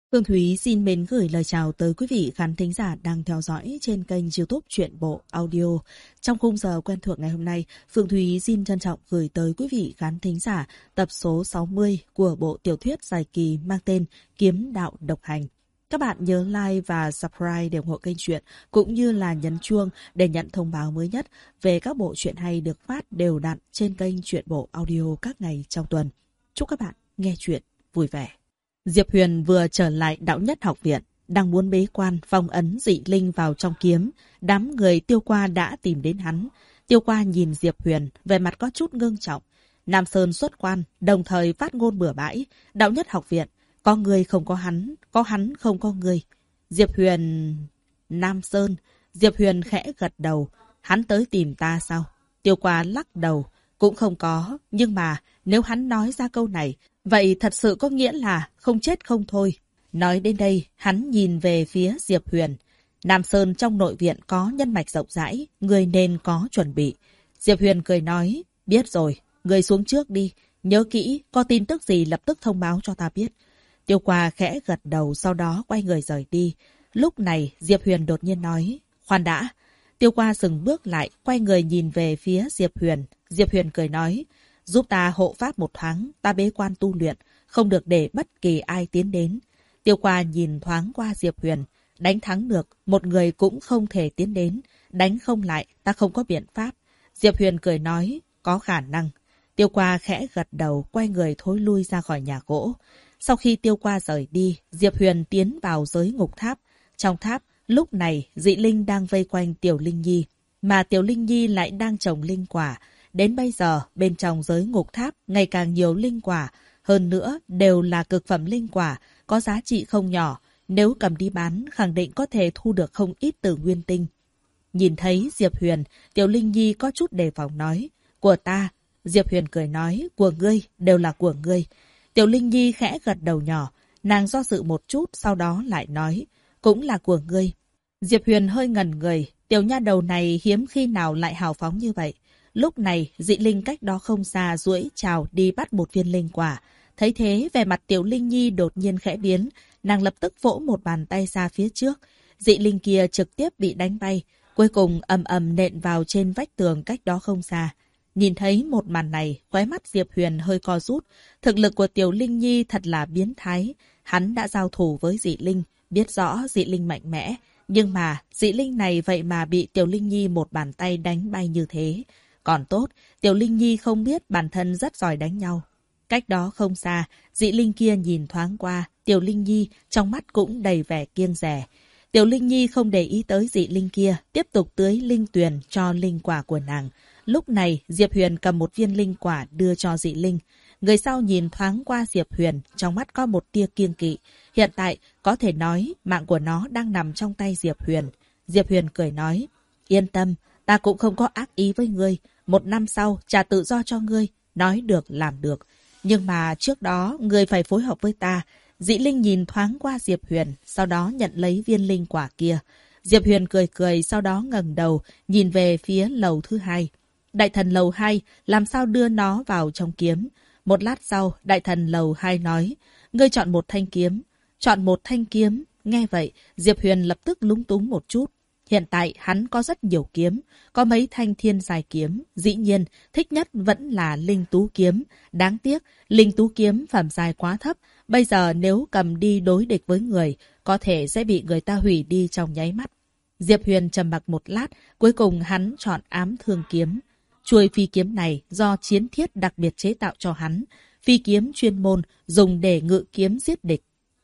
Phương Thúy xin mến gửi lời chào tới quý vị khán thính giả đang theo dõi trên kênh YouTube Truyện Bộ Audio. Trong khung giờ quen thuộc ngày hôm nay, Phương Thúy xin trân trọng gửi tới quý vị khán thính giả tập số 60 của bộ tiểu thuyết dài kỳ mang tên Kiếm Đạo Độc Hành. Các bạn nhớ like và subscribe để ủng hộ kênh truyện, cũng như là nhấn chuông để nhận thông báo mới nhất về các bộ truyện hay được phát đều đặn trên kênh Truyện Bộ Audio các ngày trong tuần. Chúc các bạn nghe truyện vui vẻ. Diệp Huyền vừa trở lại Đạo Nhất Học Viện, đang muốn bế quan phong ấn dị linh vào trong kiếm. Đám người Tiêu Qua đã tìm đến hắn. Tiêu Qua nhìn Diệp Huyền, về mặt có chút ngưng trọng. Nam Sơn xuất quan, đồng thời phát ngôn bừa bãi. Đạo Nhất Học Viện, có người không có hắn không có người. Diệp Huyền... Nam Sơn, Diệp Huyền khẽ gật đầu. Hắn tới tìm ta sao? Tiêu Qua lắc đầu. Cũng không có, nhưng mà nếu hắn nói ra câu này, vậy thật sự có nghĩa là không chết không thôi. Nói đến đây, hắn nhìn về phía Diệp Huyền. Nam Sơn trong nội viện có nhân mạch rộng rãi, người nên có chuẩn bị. Diệp Huyền cười nói, biết rồi, người xuống trước đi. Nhớ kỹ, có tin tức gì lập tức thông báo cho ta biết. Tiêu Qua khẽ gật đầu, sau đó quay người rời đi. Lúc này, Diệp Huyền đột nhiên nói, khoan đã. Tiêu Qua dừng bước lại, quay người nhìn về phía Diệp Huyền. Diệp Huyền cười nói, giúp ta hộ pháp một thoáng, ta bế quan tu luyện, không được để bất kỳ ai tiến đến. Tiêu Qua nhìn thoáng qua Diệp Huyền, đánh thắng được, một người cũng không thể tiến đến, đánh không lại, ta không có biện pháp. Diệp Huyền cười nói, có khả năng. Tiêu Qua khẽ gật đầu, quay người thối lui ra khỏi nhà gỗ. Sau khi Tiêu Qua rời đi, Diệp Huyền tiến vào giới ngục tháp. Trong tháp, lúc này dị linh đang vây quanh Tiểu Linh Nhi, mà Tiểu Linh Nhi lại đang trồng linh quả. Đến bây giờ, bên trong giới ngục tháp ngày càng nhiều linh quả, hơn nữa đều là cực phẩm linh quả, có giá trị không nhỏ. Nếu cầm đi bán, khẳng định có thể thu được không ít từ nguyên tinh. Nhìn thấy Diệp Huyền, Tiểu Linh Nhi có chút đề phòng nói, của ta. Diệp Huyền cười nói, của ngươi, đều là của ngươi. Tiểu Linh Nhi khẽ gật đầu nhỏ, nàng do dự một chút, sau đó lại nói, cũng là của ngươi. Diệp Huyền hơi ngẩn người, tiểu nha đầu này hiếm khi nào lại hào phóng như vậy. Lúc này, dị linh cách đó không xa duỗi chào đi bắt một viên linh quả. Thấy thế, vẻ mặt Tiểu Linh Nhi đột nhiên khẽ biến, nàng lập tức vỗ một bàn tay ra phía trước. Dị linh kia trực tiếp bị đánh bay, cuối cùng ầm ầm nện vào trên vách tường cách đó không xa. Nhìn thấy một màn này, khóe mắt Diệp Huyền hơi co rút. Thực lực của Tiểu Linh Nhi thật là biến thái. Hắn đã giao thủ với dị linh, biết rõ dị linh mạnh mẽ. Nhưng mà, dị linh này vậy mà bị Tiểu Linh Nhi một bàn tay đánh bay như thế. Còn tốt, Tiểu Linh Nhi không biết bản thân rất giỏi đánh nhau. Cách đó không xa, dị linh kia nhìn thoáng qua, Tiểu Linh Nhi trong mắt cũng đầy vẻ kiêng dè. Tiểu Linh Nhi không để ý tới dị linh kia, tiếp tục tưới linh tuyền cho linh quả của nàng. Lúc này, Diệp Huyền cầm một viên linh quả đưa cho dị linh. Người sau nhìn thoáng qua Diệp Huyền, trong mắt có một tia kiêng kỵ. Hiện tại, có thể nói, mạng của nó đang nằm trong tay Diệp Huyền. Diệp Huyền cười nói, yên tâm, ta cũng không có ác ý với ngươi. 1 năm sau, trả tự do cho ngươi. Nói được, làm được. Nhưng mà trước đó, ngươi phải phối hợp với ta. Dị linh nhìn thoáng qua Diệp Huyền, sau đó nhận lấy viên linh quả kia. Diệp Huyền cười cười, sau đó ngẩng đầu, nhìn về phía lầu thứ 2. Đại thần lầu 2, làm sao đưa nó vào trong kiếm? Một lát sau, đại thần lầu 2 nói, ngươi chọn một thanh kiếm. Chọn một thanh kiếm. Nghe vậy, Diệp Huyền lập tức lúng túng một chút. Hiện tại hắn có rất nhiều kiếm, có mấy thanh thiên dài kiếm, dĩ nhiên thích nhất vẫn là linh tú kiếm. Đáng tiếc, linh tú kiếm phẩm dài quá thấp, bây giờ nếu cầm đi đối địch với người, có thể sẽ bị người ta hủy đi trong nháy mắt. Diệp Huyền trầm mặc một lát, cuối cùng hắn chọn ám thương kiếm. Chuôi phi kiếm này do chiến thiết đặc biệt chế tạo cho hắn, phi kiếm chuyên môn dùng để ngự kiếm giết địch.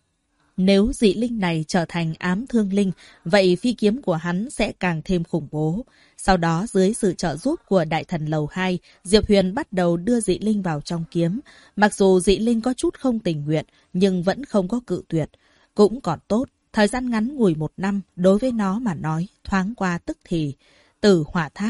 Nếu dị linh này trở thành ám thương linh, vậy phi kiếm của hắn sẽ càng thêm khủng bố. Sau đó, dưới sự trợ giúp của đại thần lầu 2, Diệp Huyền bắt đầu đưa dị linh vào trong kiếm. Mặc dù dị linh có chút không tình nguyện, nhưng vẫn không có cự tuyệt. Cũng còn tốt, thời gian ngắn ngủi 1 năm, đối với nó mà nói, thoáng qua tức thì. Tử hỏa tháp.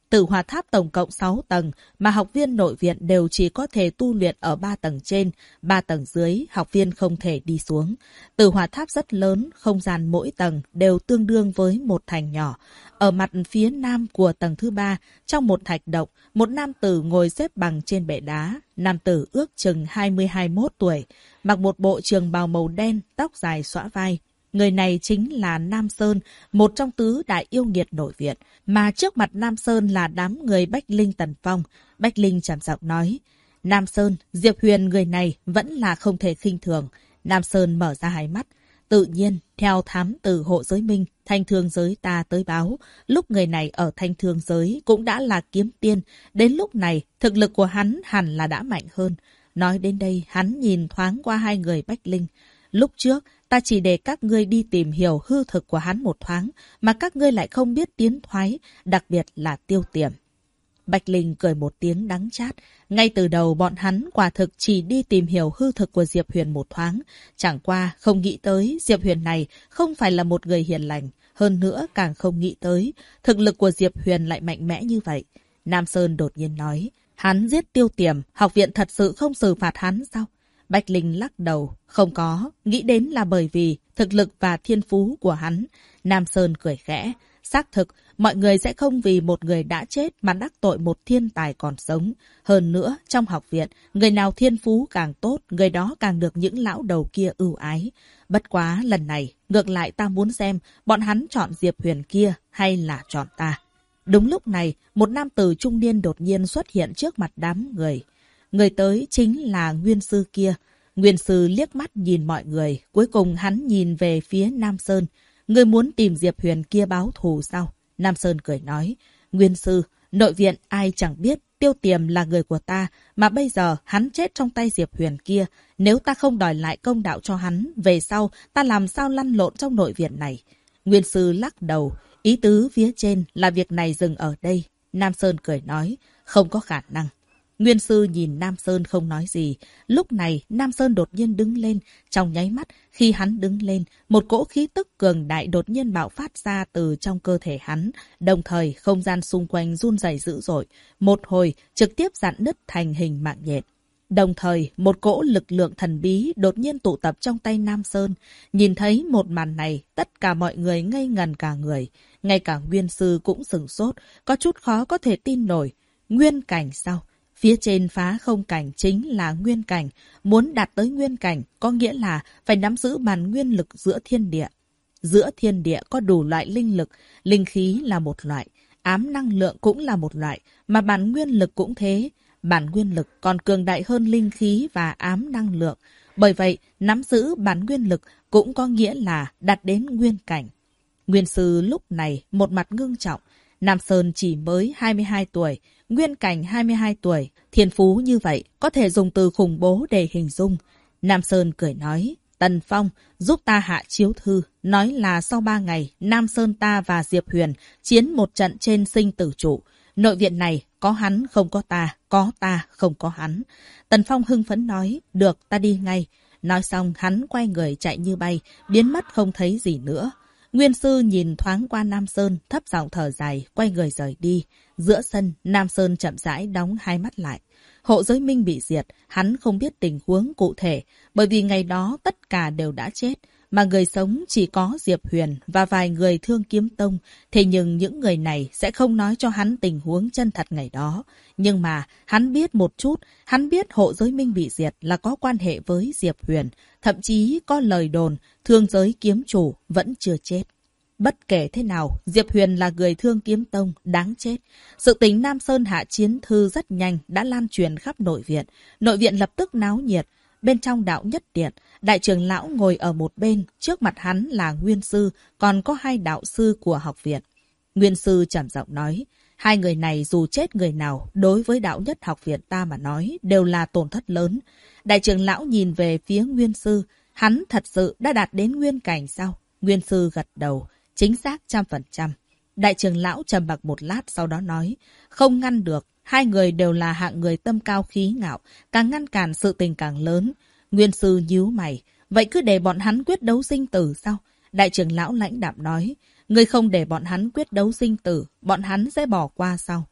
Tử Hỏa Tháp tổng cộng 6 tầng, mà học viên nội viện đều chỉ có thể tu luyện ở 3 tầng trên, 3 tầng dưới, học viên không thể đi xuống. Tử Hỏa Tháp rất lớn, không gian mỗi tầng đều tương đương với một thành nhỏ. Ở mặt phía nam của tầng thứ 3, trong một thạch động, một nam tử ngồi xếp bằng trên bệ đá. Nam tử ước chừng 20-21 tuổi, mặc một bộ trường bào màu đen, tóc dài xõa vai. Người này chính là Nam Sơn, một trong tứ đại yêu nghiệt nội viện, mà trước mặt Nam Sơn là đám người Bách Linh Tần Phong. Bách Linh trầm giọng nói, Nam Sơn, Diệp Huyền người này vẫn là không thể khinh thường. Nam Sơn mở ra hai mắt. Tự nhiên, theo thám tử hộ giới minh, thanh thương giới ta tới báo, lúc người này ở thanh thương giới cũng đã là kiếm tiên, đến lúc này thực lực của hắn hẳn là đã mạnh hơn. Nói đến đây, hắn nhìn thoáng qua hai người Bách Linh. Lúc trước, ta chỉ để các ngươi đi tìm hiểu hư thực của hắn một thoáng, mà các ngươi lại không biết tiến thoái, đặc biệt là Tiêu Tiềm. Bạch Linh cười một tiếng đắng chát. Ngay từ đầu bọn hắn quả thực chỉ đi tìm hiểu hư thực của Diệp Huyền một thoáng. Chẳng qua không nghĩ tới Diệp Huyền này không phải là một người hiền lành. Hơn nữa càng không nghĩ tới thực lực của Diệp Huyền lại mạnh mẽ như vậy. Nam Sơn đột nhiên nói, hắn giết Tiêu Tiềm, học viện thật sự không xử phạt hắn sao? Bạch Linh lắc đầu, không có, nghĩ đến là bởi vì thực lực và thiên phú của hắn. Nam Sơn cười khẽ, xác thực, mọi người sẽ không vì một người đã chết mà đắc tội một thiên tài còn sống. Hơn nữa, trong học viện, người nào thiên phú càng tốt, người đó càng được những lão đầu kia ưu ái. Bất quá lần này, ngược lại ta muốn xem bọn hắn chọn Diệp Huyền kia hay là chọn ta. Đúng lúc này, một nam tử trung niên đột nhiên xuất hiện trước mặt đám người. Người tới chính là Nguyên Sư kia. Nguyên Sư liếc mắt nhìn mọi người, cuối cùng hắn nhìn về phía Nam Sơn. Người muốn tìm Diệp Huyền kia báo thù sao? Nam Sơn cười nói, Nguyên Sư, nội viện ai chẳng biết Tiêu Tiềm là người của ta, mà bây giờ hắn chết trong tay Diệp Huyền kia. Nếu ta không đòi lại công đạo cho hắn, về sau ta làm sao lăn lộn trong nội viện này? Nguyên Sư lắc đầu, ý tứ phía trên là việc này dừng ở đây. Nam Sơn cười nói, không có khả năng. Nguyên Sư nhìn Nam Sơn không nói gì. Lúc này, Nam Sơn đột nhiên đứng lên. Trong nháy mắt, khi hắn đứng lên, một cỗ khí tức cường đại đột nhiên bạo phát ra từ trong cơ thể hắn. Đồng thời, không gian xung quanh run rẩy dữ dội. Một hồi, trực tiếp rạn nứt thành hình mạng nhện. Đồng thời, một cỗ lực lượng thần bí đột nhiên tụ tập trong tay Nam Sơn. Nhìn thấy một màn này, tất cả mọi người ngây ngần cả người. Ngay cả Nguyên Sư cũng sửng sốt, có chút khó có thể tin nổi. Nguyên cảnh sao? Phía trên phá không cảnh chính là nguyên cảnh. Muốn đạt tới nguyên cảnh có nghĩa là phải nắm giữ bản nguyên lực giữa thiên địa. Giữa thiên địa có đủ loại linh lực, linh khí là một loại, ám năng lượng cũng là một loại, mà bản nguyên lực cũng thế. Bản nguyên lực còn cường đại hơn linh khí và ám năng lượng. Bởi vậy, nắm giữ bản nguyên lực cũng có nghĩa là đạt đến nguyên cảnh. Nguyên Sư lúc này một mặt ngưng trọng. Nam Sơn chỉ mới 22 tuổi, nguyên cảnh 22 tuổi, thiên phú như vậy có thể dùng từ khủng bố để hình dung. Nam Sơn cười nói, Tần Phong giúp ta hạ chiếu thư, nói là sau 3 ngày, Nam Sơn ta và Diệp Huyền chiến một trận trên sinh tử trụ. Nội viện này có hắn không có ta không có hắn. Tần Phong hưng phấn nói, được ta đi ngay. Nói xong hắn quay người chạy như bay, biến mất không thấy gì nữa. Nguyên Sư nhìn thoáng qua Nam Sơn, thấp giọng thở dài, quay người rời đi. Giữa sân, Nam Sơn chậm rãi đóng hai mắt lại. Hộ giới minh bị diệt, hắn không biết tình huống cụ thể, bởi vì ngày đó tất cả đều đã chết, mà người sống chỉ có Diệp Huyền và vài người Thương Kiếm Tông. Thế nhưng những người này sẽ không nói cho hắn tình huống chân thật ngày đó. Nhưng mà hắn biết một chút, hắn biết hộ giới minh bị diệt là có quan hệ với Diệp Huyền. Thậm chí có lời đồn, thương giới kiếm chủ vẫn chưa chết. Bất kể thế nào, Diệp Huyền là người Thương Kiếm Tông, đáng chết. Sự tình Nam Sơn hạ chiến thư rất nhanh đã lan truyền khắp nội viện. Nội viện lập tức náo nhiệt. Bên trong đạo nhất điện, đại trưởng lão ngồi ở một bên, trước mặt hắn là Nguyên Sư, còn có hai đạo sư của học viện. Nguyên Sư trầm giọng nói, hai người này dù chết người nào, đối với đạo nhất học viện ta mà nói, đều là tổn thất lớn. Đại trưởng lão nhìn về phía Nguyên Sư, hắn thật sự đã đạt đến nguyên cảnh sao? Nguyên Sư gật đầu, chính xác 100%. Đại trưởng lão trầm mặc một lát sau đó nói, không ngăn được. Hai người đều là hạng người tâm cao khí ngạo, càng ngăn cản sự tình càng lớn. Nguyên Sư nhíu mày, vậy cứ để bọn hắn quyết đấu sinh tử sao? Đại trưởng lão lãnh đạm nói, ngươi không để bọn hắn quyết đấu sinh tử, bọn hắn sẽ bỏ qua sao?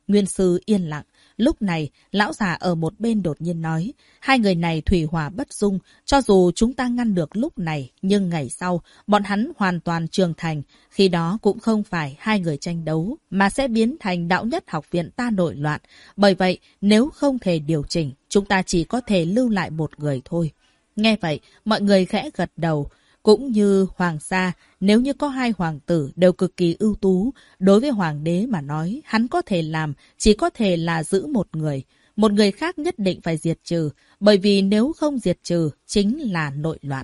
Nguyên sư yên lặng. Lúc này, lão già ở một bên đột nhiên nói, hai người này thủy hỏa bất dung, cho dù chúng ta ngăn được lúc này, nhưng ngày sau, bọn hắn hoàn toàn trưởng thành, khi đó cũng không phải hai người tranh đấu, mà sẽ biến thành đạo nhất học viện ta nổi loạn. Bởi vậy, nếu không thể điều chỉnh, chúng ta chỉ có thể lưu lại một người thôi. Nghe vậy, mọi người khẽ gật đầu. Cũng như hoàng gia, nếu như có hai hoàng tử đều cực kỳ ưu tú, đối với hoàng đế mà nói, hắn có thể làm, chỉ có thể là giữ một người. Một người khác nhất định phải diệt trừ, bởi vì nếu không diệt trừ, chính là nội loạn.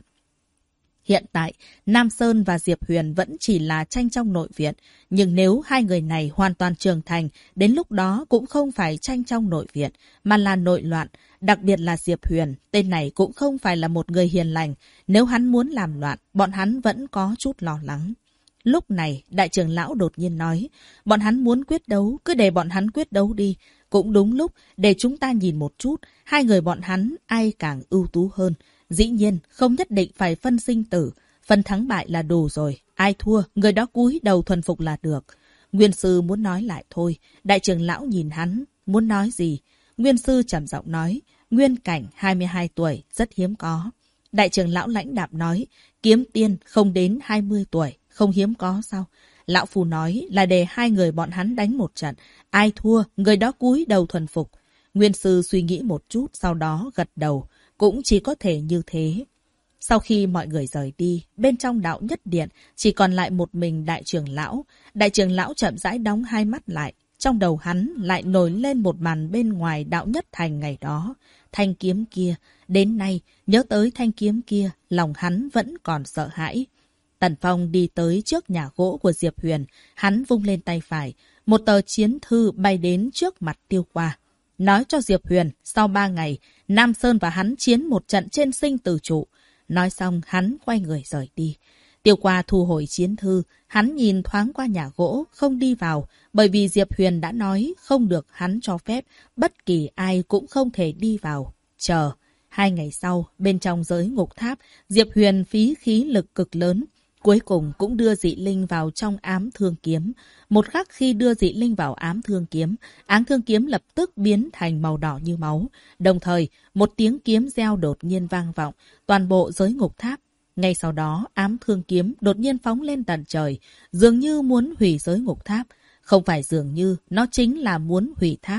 Hiện tại, Nam Sơn và Diệp Huyền vẫn chỉ là tranh trong nội viện, nhưng nếu hai người này hoàn toàn trưởng thành, đến lúc đó cũng không phải tranh trong nội viện, mà là nội loạn. Đặc biệt là Diệp Huyền, tên này cũng không phải là một người hiền lành. Nếu hắn muốn làm loạn, bọn hắn vẫn có chút lo lắng. Lúc này, đại trưởng lão đột nhiên nói, bọn hắn muốn quyết đấu, cứ để bọn hắn quyết đấu đi. Cũng đúng lúc, để chúng ta nhìn một chút, hai người bọn hắn ai càng ưu tú hơn. Dĩ nhiên, không nhất định phải phân sinh tử. Phân thắng bại là đủ rồi. Ai thua, người đó cúi đầu thuần phục là được. Nguyên sư muốn nói lại thôi. Đại trưởng lão nhìn hắn, muốn nói gì? Nguyên sư trầm giọng nói, Nguyên Cảnh 22 tuổi, rất hiếm có. Đại trưởng lão lãnh đạm nói, Kiếm Tiên không đến 20 tuổi, không hiếm có sao? Lão Phu nói là để hai người bọn hắn đánh một trận. Ai thua, người đó cúi đầu thuần phục. Nguyên sư suy nghĩ một chút, sau đó gật đầu. Cũng chỉ có thể như thế. Sau khi mọi người rời đi, bên trong đạo nhất điện chỉ còn lại một mình đại trưởng lão. Đại trưởng lão chậm rãi đóng hai mắt lại. Trong đầu hắn lại nổi lên một màn bên ngoài đạo nhất thành ngày đó. Thanh kiếm kia, đến nay, nhớ tới thanh kiếm kia, lòng hắn vẫn còn sợ hãi. Tần Phong đi tới trước nhà gỗ của Diệp Huyền, hắn vung lên tay phải. Một tờ chiến thư bay đến trước mặt Tiêu Qua. Nói cho Diệp Huyền, sau 3 ngày, Nam Sơn và hắn chiến một trận trên sinh tử trụ. Nói xong, hắn quay người rời đi. Tiêu Qua thu hồi chiến thư, hắn nhìn thoáng qua nhà gỗ, không đi vào, bởi vì Diệp Huyền đã nói không được hắn cho phép, bất kỳ ai cũng không thể đi vào. Chờ, 2 ngày sau, bên trong giới ngục tháp, Diệp Huyền phí khí lực cực lớn, cuối cùng cũng đưa dị linh vào trong ám thương kiếm. Một khắc khi đưa dị linh vào ám thương kiếm lập tức biến thành màu đỏ như máu. Đồng thời, một tiếng kiếm reo đột nhiên vang vọng, toàn bộ giới ngục tháp. Ngay sau đó, ám thương kiếm đột nhiên phóng lên tận trời, dường như muốn hủy giới ngục tháp. Không phải dường như, nó chính là muốn hủy tháp.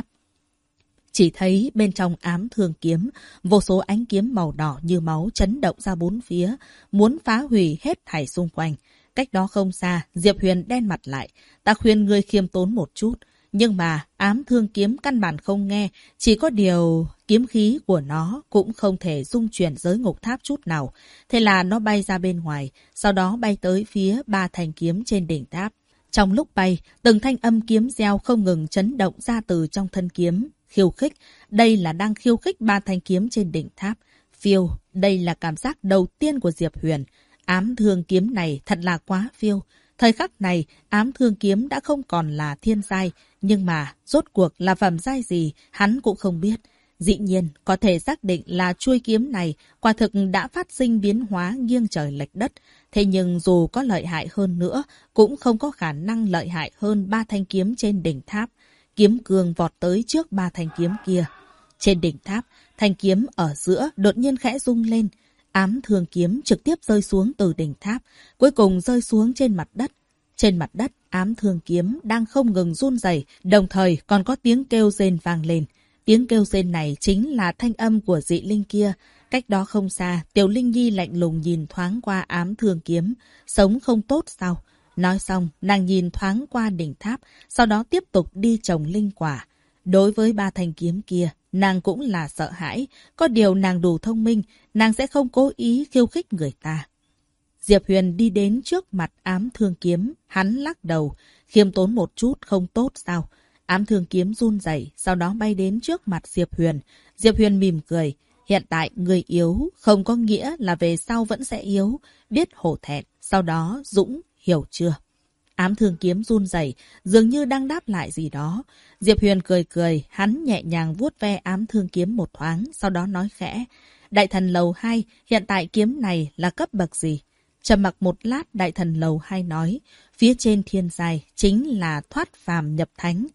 Chỉ thấy bên trong ám thương kiếm, vô số ánh kiếm màu đỏ như máu chấn động ra bốn phía, muốn phá hủy hết thảy xung quanh. Cách đó không xa, Diệp Huyền đen mặt lại. Ta khuyên ngươi khiêm tốn một chút. Nhưng mà ám thương kiếm căn bản không nghe, chỉ có điều kiếm khí của nó cũng không thể dung chuyển giới ngục tháp chút nào. Thế là nó bay ra bên ngoài, sau đó bay tới phía 3 thanh kiếm trên đỉnh tháp. Trong lúc bay, từng thanh âm kiếm reo không ngừng chấn động ra từ trong thân kiếm. Khiêu khích, đây là đang khiêu khích 3 thanh kiếm trên đỉnh tháp. Phiêu, đây là cảm giác đầu tiên của Diệp Huyền. Ám thương kiếm này thật là quá phiêu. Thời khắc này, ám thương kiếm đã không còn là thiên giai, nhưng mà rốt cuộc là phẩm giai gì hắn cũng không biết. Dĩ nhiên, có thể xác định là chuôi kiếm này quả thực đã phát sinh biến hóa nghiêng trời lệch đất. Thế nhưng dù có lợi hại hơn nữa, cũng không có khả năng lợi hại hơn 3 thanh kiếm trên đỉnh tháp. Kiếm cương vọt tới trước 3 thanh kiếm kia. Trên đỉnh tháp, thanh kiếm ở giữa đột nhiên khẽ rung lên. Ám thương kiếm trực tiếp rơi xuống từ đỉnh tháp, cuối cùng rơi xuống trên mặt đất. Trên mặt đất, ám thương kiếm đang không ngừng run rẩy, đồng thời còn có tiếng kêu rên vang lên. Tiếng kêu rên này chính là thanh âm của dị linh kia. Cách đó không xa, Tiểu Linh Nhi lạnh lùng nhìn thoáng qua ám thương kiếm. Sống không tốt sao? Nói xong, nàng nhìn thoáng qua đỉnh tháp, sau đó tiếp tục đi trồng linh quả. Đối với 3 thanh kiếm kia, nàng cũng là sợ hãi. Có điều nàng đủ thông minh, nàng sẽ không cố ý khiêu khích người ta. Diệp Huyền đi đến trước mặt ám thương kiếm, hắn lắc đầu. Khiêm tốn một chút không tốt sao? Ám thương kiếm run rẩy, sau đó bay đến trước mặt Diệp Huyền. Diệp Huyền mỉm cười. Hiện tại người yếu không có nghĩa là về sau vẫn sẽ yếu. Biết hổ thẹn, sau đó dũng, hiểu chưa? Ám thương kiếm run rẩy, dường như đang đáp lại gì đó. Diệp Huyền cười cười, hắn nhẹ nhàng vuốt ve ám thương kiếm một thoáng, sau đó nói khẽ. Đại thần lầu 2, hiện tại kiếm này là cấp bậc gì? Trầm mặc một lát, đại thần lầu 2 nói. Phía trên thiên giai chính là thoát phàm nhập thánh.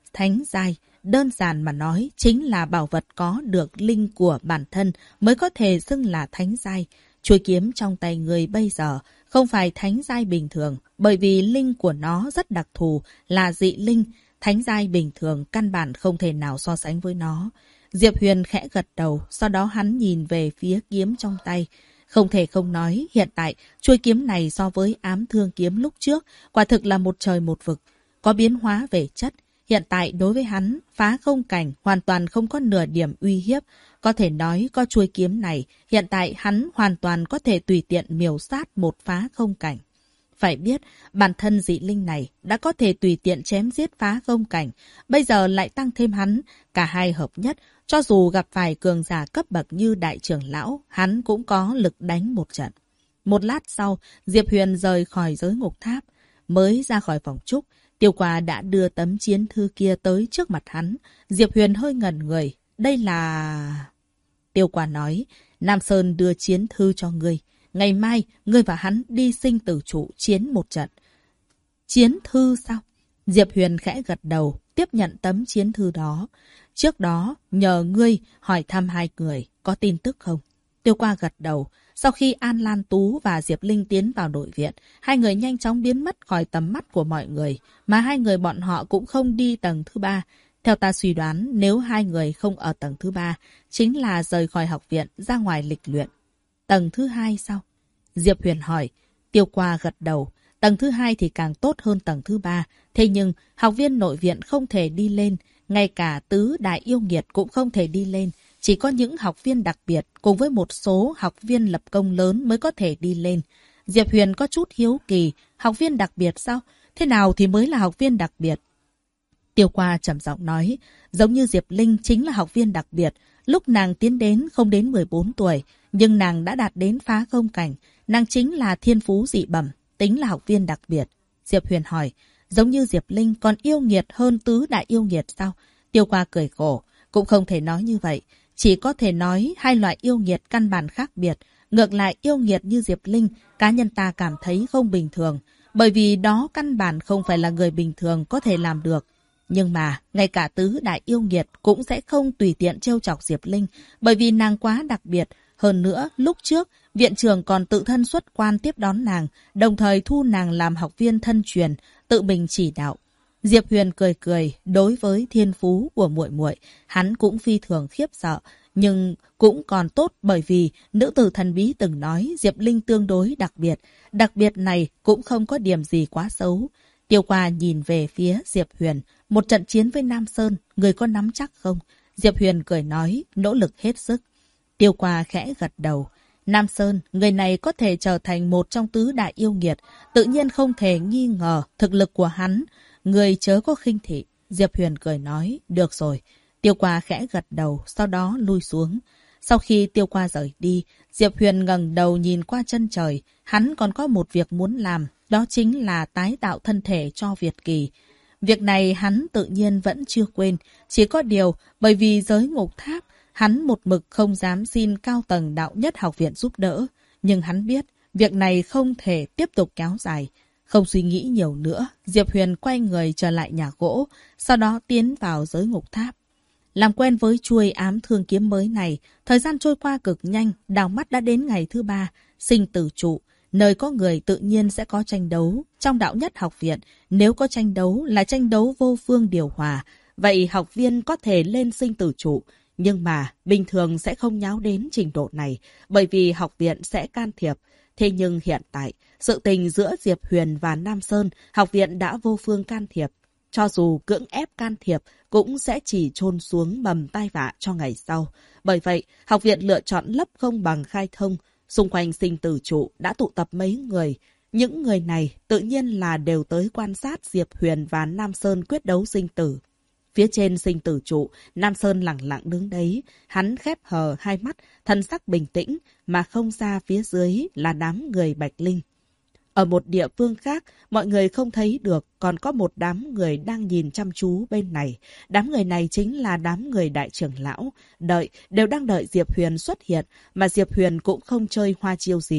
thánh giai. Đơn giản mà nói, chính là bảo vật có được linh của bản thân mới có thể xưng là thánh giai. Chuôi kiếm trong tay người bây giờ không phải thánh giai bình thường, bởi vì linh của nó rất đặc thù, là dị linh. Thánh giai bình thường căn bản không thể nào so sánh với nó. Diệp Huyền khẽ gật đầu, sau đó hắn nhìn về phía kiếm trong tay. Không thể không nói, hiện tại, chuôi kiếm này so với ám thương kiếm lúc trước, quả thực là một trời một vực. Có biến hóa về chất. Hiện tại đối với hắn, phá không cảnh hoàn toàn không có nửa điểm uy hiếp. Có thể nói có chuôi kiếm này, hiện tại hắn hoàn toàn có thể tùy tiện miểu sát một phá không cảnh. Phải biết, bản thân dị linh này đã có thể tùy tiện chém giết phá không cảnh. Bây giờ lại tăng thêm hắn, cả hai hợp nhất. Cho dù gặp phải cường giả cấp bậc như đại trưởng lão, hắn cũng có lực đánh một trận. Một lát sau, Diệp Huyền rời khỏi giới ngục tháp. Mới ra khỏi phòng trúc, Tiêu Qua đã đưa tấm chiến thư kia tới trước mặt hắn. Diệp Huyền hơi ngẩn người. Đây là... Tiêu Qua nói, Nam Sơn đưa chiến thư cho ngươi. Ngày mai, ngươi và hắn đi sinh tử trụ chiến một trận. Chiến thư sao? Diệp Huyền khẽ gật đầu, tiếp nhận tấm chiến thư đó. Trước đó, nhờ ngươi hỏi thăm hai người, có tin tức không? Tiêu Qua gật đầu. Sau khi An Lan Tú và Diệp Linh tiến vào nội viện, hai người nhanh chóng biến mất khỏi tầm mắt của mọi người, mà hai người bọn họ cũng không đi tầng thứ 3. Theo ta suy đoán, nếu hai người không ở tầng thứ 3, chính là rời khỏi học viện ra ngoài lịch luyện. Tầng thứ 2 sao? Diệp Huyền hỏi. Tiêu Qua gật đầu. Tầng thứ 2 thì càng tốt hơn tầng thứ 3. Thế nhưng, học viên nội viện không thể đi lên. Ngay cả tứ đại yêu nghiệt cũng không thể đi lên. Chỉ có những học viên đặc biệt cùng với một số học viên lập công lớn mới có thể đi lên. Diệp Huyền có chút hiếu kỳ. Học viên đặc biệt sao? Thế nào thì mới là học viên đặc biệt? Tiêu Qua trầm giọng nói. Giống như Diệp Linh chính là học viên đặc biệt. Lúc nàng tiến đến không đến 14 tuổi. Nhưng nàng đã đạt đến phá không cảnh. Nàng chính là thiên phú dị bẩm. Tính là học viên đặc biệt. Diệp Huyền hỏi. Giống như Diệp Linh còn yêu nghiệt hơn tứ đại yêu nghiệt sao? Tiêu Qua cười khổ. Cũng không thể nói như vậy. Chỉ có thể nói hai loại yêu nghiệt căn bản khác biệt. Ngược lại yêu nghiệt như Diệp Linh, cá nhân ta cảm thấy không bình thường. Bởi vì đó căn bản không phải là người bình thường có thể làm được. Nhưng mà, ngay cả tứ đại yêu nghiệt cũng sẽ không tùy tiện trêu chọc Diệp Linh. Bởi vì nàng quá đặc biệt. Hơn nữa, lúc trước, viện trưởng còn tự thân xuất quan tiếp đón nàng, đồng thời thu nàng làm học viên thân truyền, tự mình chỉ đạo. Diệp Huyền cười cười, đối với thiên phú của muội muội, hắn cũng phi thường khiếp sợ, nhưng cũng còn tốt bởi vì nữ tử thần bí từng nói Diệp Linh tương đối đặc biệt. Đặc biệt này cũng không có điểm gì quá xấu. Tiêu Qua nhìn về phía Diệp Huyền, một trận chiến với Nam Sơn, người có nắm chắc không? Diệp Huyền cười nói, nỗ lực hết sức. Tiêu Qua khẽ gật đầu. Nam Sơn, người này có thể trở thành một trong tứ đại yêu nghiệt, tự nhiên không thể nghi ngờ thực lực của hắn. Người chớ có khinh thị. Diệp Huyền cười nói, được rồi. Tiêu Qua khẽ gật đầu, sau đó lui xuống. Sau khi Tiêu Qua rời đi, Diệp Huyền ngẩng đầu nhìn qua chân trời. Hắn còn có một việc muốn làm, đó chính là tái tạo thân thể cho Việt Kỳ. Việc này hắn tự nhiên vẫn chưa quên, chỉ có điều bởi vì giới ngục tháp, hắn một mực không dám xin cao tầng đạo nhất học viện giúp đỡ. Nhưng hắn biết, việc này không thể tiếp tục kéo dài. Không suy nghĩ nhiều nữa, Diệp Huyền quay người trở lại nhà gỗ, sau đó tiến vào giới ngục tháp. Làm quen với chuôi ám thương kiếm mới này, thời gian trôi qua cực nhanh, đảo mắt đã đến ngày thứ 3, sinh tử trụ. Nơi có người tự nhiên sẽ có tranh đấu. Trong đạo nhất học viện, nếu có tranh đấu là tranh đấu vô phương điều hòa, vậy học viên có thể lên sinh tử trụ. Nhưng mà, bình thường sẽ không nháo đến trình độ này, bởi vì học viện sẽ can thiệp. Thế nhưng hiện tại, sự tình giữa Diệp Huyền và Nam Sơn, học viện đã vô phương can thiệp. Cho dù cưỡng ép can thiệp, cũng sẽ chỉ chôn xuống mầm tai vạ cho ngày sau. Bởi vậy, học viện lựa chọn lấp không bằng khai thông. Xung quanh sinh tử trụ đã tụ tập mấy người. Những người này tự nhiên là đều tới quan sát Diệp Huyền và Nam Sơn quyết đấu sinh tử. Phía trên sinh tử trụ, Nam Sơn lặng lặng đứng đấy. Hắn khép hờ hai mắt, thân sắc bình tĩnh, mà không xa phía dưới là đám người Bạch Linh. Ở một địa phương khác, mọi người không thấy được, còn có một đám người đang nhìn chăm chú bên này. Đám người này chính là đám người đại trưởng lão. Đều đang đợi Diệp Huyền xuất hiện, mà Diệp Huyền cũng không chơi hoa chiêu gì.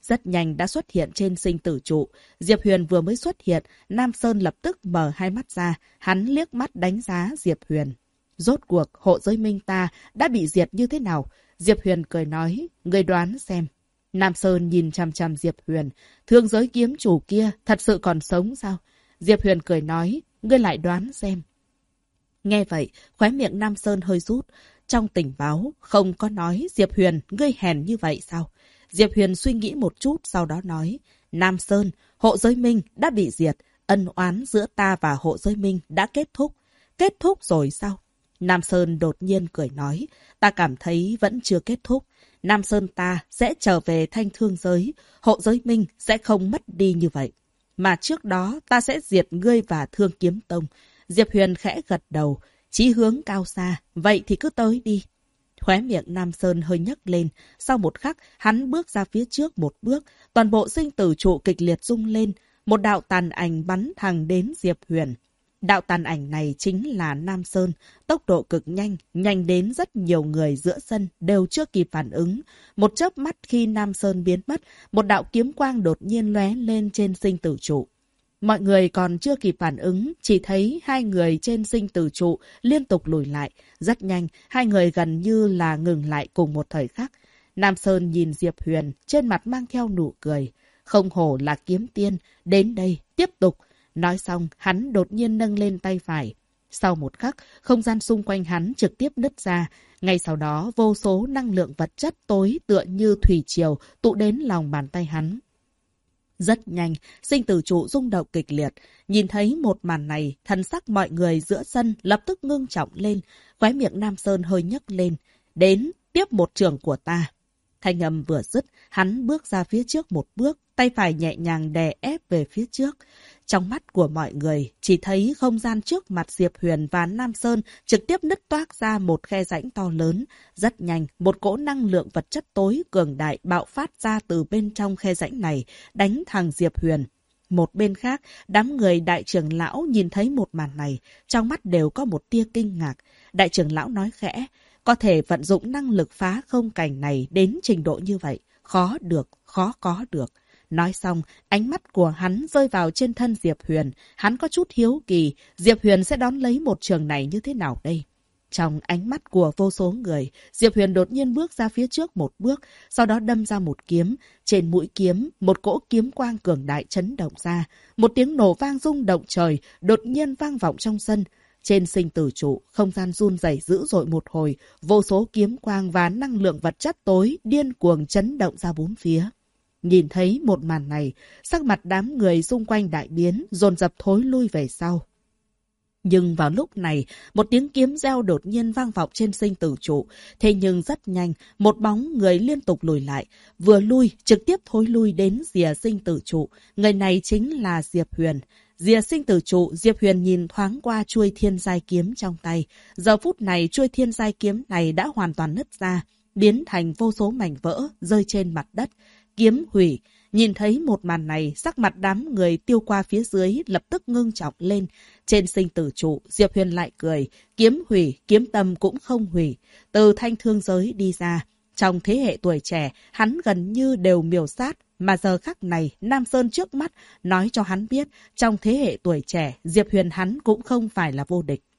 rất nhanh đã xuất hiện trên sinh tử trụ. Diệp Huyền vừa mới xuất hiện, Nam Sơn lập tức mở hai mắt ra, hắn liếc mắt đánh giá Diệp Huyền. Rốt cuộc, hộ giới minh ta đã bị diệt như thế nào? Diệp Huyền cười nói, ngươi đoán xem. Nam Sơn nhìn chằm chằm Diệp Huyền, thương giới kiếm chủ kia thật sự còn sống sao? Diệp Huyền cười nói, ngươi lại đoán xem. Nghe vậy, khóe miệng Nam Sơn hơi rút. Trong tình báo, không có nói Diệp Huyền, ngươi hèn như vậy sao? Diệp Huyền suy nghĩ một chút, sau đó nói, Nam Sơn, hộ giới minh đã bị diệt, ân oán giữa ta và hộ giới minh đã kết thúc. Kết thúc rồi sao? Nam Sơn đột nhiên cười nói, ta cảm thấy vẫn chưa kết thúc. Nam Sơn ta sẽ trở về thanh thương giới, hộ giới minh sẽ không mất đi như vậy. Mà trước đó ta sẽ diệt ngươi và Thương Kiếm Tông. Diệp Huyền khẽ gật đầu, chí hướng cao xa, vậy thì cứ tới đi. Khóe miệng Nam Sơn hơi nhấc lên, sau một khắc hắn bước ra phía trước một bước, toàn bộ sinh tử trụ kịch liệt rung lên, một đạo tàn ảnh bắn thẳng đến Diệp Huyền. Đạo tàn ảnh này chính là Nam Sơn, tốc độ cực nhanh, nhanh đến rất nhiều người giữa sân đều chưa kịp phản ứng. Một chớp mắt khi Nam Sơn biến mất, một đạo kiếm quang đột nhiên lóe lên trên sinh tử trụ. Mọi người còn chưa kịp phản ứng, chỉ thấy hai người trên sinh tử trụ liên tục lùi lại. Rất nhanh, hai người gần như là ngừng lại cùng một thời khắc. Nam Sơn nhìn Diệp Huyền, trên mặt mang theo nụ cười. Không hổ là kiếm tiên, đến đây, tiếp tục. Nói xong, hắn đột nhiên nâng lên tay phải. Sau một khắc, không gian xung quanh hắn trực tiếp nứt ra. Ngay sau đó, vô số năng lượng vật chất tối tựa như thủy triều tụ đến lòng bàn tay hắn. Rất nhanh, sinh tử trụ rung động kịch liệt. Nhìn thấy một màn này, thần sắc mọi người giữa sân lập tức ngưng trọng lên. Khóe miệng Nam Sơn hơi nhấc lên. Đến, tiếp một trường của ta. Thanh âm vừa dứt, hắn bước ra phía trước một bước, tay phải nhẹ nhàng đè ép về phía trước. Trong mắt của mọi người, chỉ thấy không gian trước mặt Diệp Huyền và Nam Sơn trực tiếp nứt toác ra một khe rãnh to lớn. Rất nhanh, một cỗ năng lượng vật chất tối cường đại bạo phát ra từ bên trong khe rãnh này, đánh thẳng Diệp Huyền. Một bên khác, đám người đại trưởng lão nhìn thấy một màn này, trong mắt đều có một tia kinh ngạc. Đại trưởng lão nói khẽ, có thể vận dụng năng lực phá không cảnh này đến trình độ như vậy, khó được, khó có được. Nói xong, ánh mắt của hắn rơi vào trên thân Diệp Huyền. Hắn có chút hiếu kỳ, Diệp Huyền sẽ đón lấy một trường này như thế nào đây? Trong ánh mắt của vô số người, Diệp Huyền đột nhiên bước ra phía trước một bước, sau đó đâm ra một kiếm. Trên mũi kiếm, một cỗ kiếm quang cường đại chấn động ra. Một tiếng nổ vang rung động trời, đột nhiên vang vọng trong sân. Trên sinh tử trụ, không gian run rẩy dữ dội một hồi, vô số kiếm quang và năng lượng vật chất tối điên cuồng chấn động ra bốn phía. Nhìn thấy một màn này, sắc mặt đám người xung quanh đại biến, dồn dập thối lui về sau. Nhưng vào lúc này, một tiếng kiếm reo đột nhiên vang vọng trên sinh tử trụ. Thế nhưng rất nhanh, một bóng người liên tục lùi lại. Vừa lui, trực tiếp thối lui đến rìa sinh tử trụ. Người này chính là Diệp Huyền. Rìa sinh tử trụ, Diệp Huyền nhìn thoáng qua chuôi thiên giai kiếm trong tay. Giờ phút này, chuôi thiên giai kiếm này đã hoàn toàn nứt ra, biến thành vô số mảnh vỡ, rơi trên mặt đất. Kiếm hủy. Nhìn thấy một màn này, sắc mặt đám người tiêu qua phía dưới lập tức ngưng trọng lên. Trên sinh tử trụ, Diệp Huyền lại cười. Kiếm hủy, kiếm tâm cũng không hủy. Từ thanh thương giới đi ra. Trong thế hệ tuổi trẻ, hắn gần như đều miểu sát. Mà giờ khắc này, Nam Sơn trước mắt nói cho hắn biết, trong thế hệ tuổi trẻ, Diệp Huyền hắn cũng không phải là vô địch.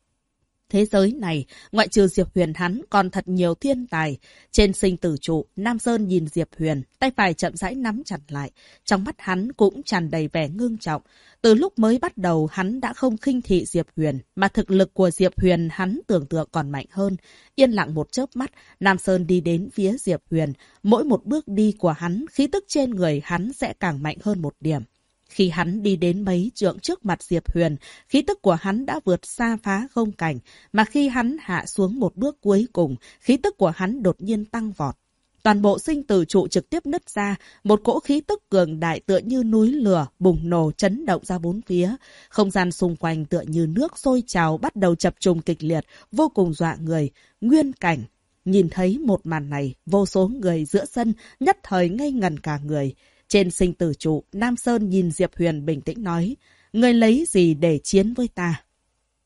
Thế giới này, ngoại trừ Diệp Huyền hắn còn thật nhiều thiên tài. Trên sinh tử trụ, Nam Sơn nhìn Diệp Huyền, tay phải chậm rãi nắm chặt lại. Trong mắt hắn cũng tràn đầy vẻ ngưng trọng. Từ lúc mới bắt đầu, hắn đã không khinh thị Diệp Huyền, mà thực lực của Diệp Huyền hắn tưởng tượng còn mạnh hơn. Yên lặng một chớp mắt, Nam Sơn đi đến phía Diệp Huyền. Mỗi một bước đi của hắn, khí tức trên người hắn sẽ càng mạnh hơn một điểm. Khi hắn đi đến mấy trượng trước mặt Diệp Huyền, khí tức của hắn đã vượt xa phá không cảnh, mà khi hắn hạ xuống một bước cuối cùng, khí tức của hắn đột nhiên tăng vọt. Toàn bộ sinh tử trụ trực tiếp nứt ra, một cỗ khí tức cường đại tựa như núi lửa bùng nổ chấn động ra bốn phía. Không gian xung quanh tựa như nước sôi trào bắt đầu chập trùng kịch liệt, vô cùng dọa người. Nguyên cảnh. Nhìn thấy một màn này, vô số người giữa sân nhất thời ngây ngẩn cả người. Trên sinh tử trụ, Nam Sơn nhìn Diệp Huyền bình tĩnh nói, ngươi lấy gì để chiến với ta?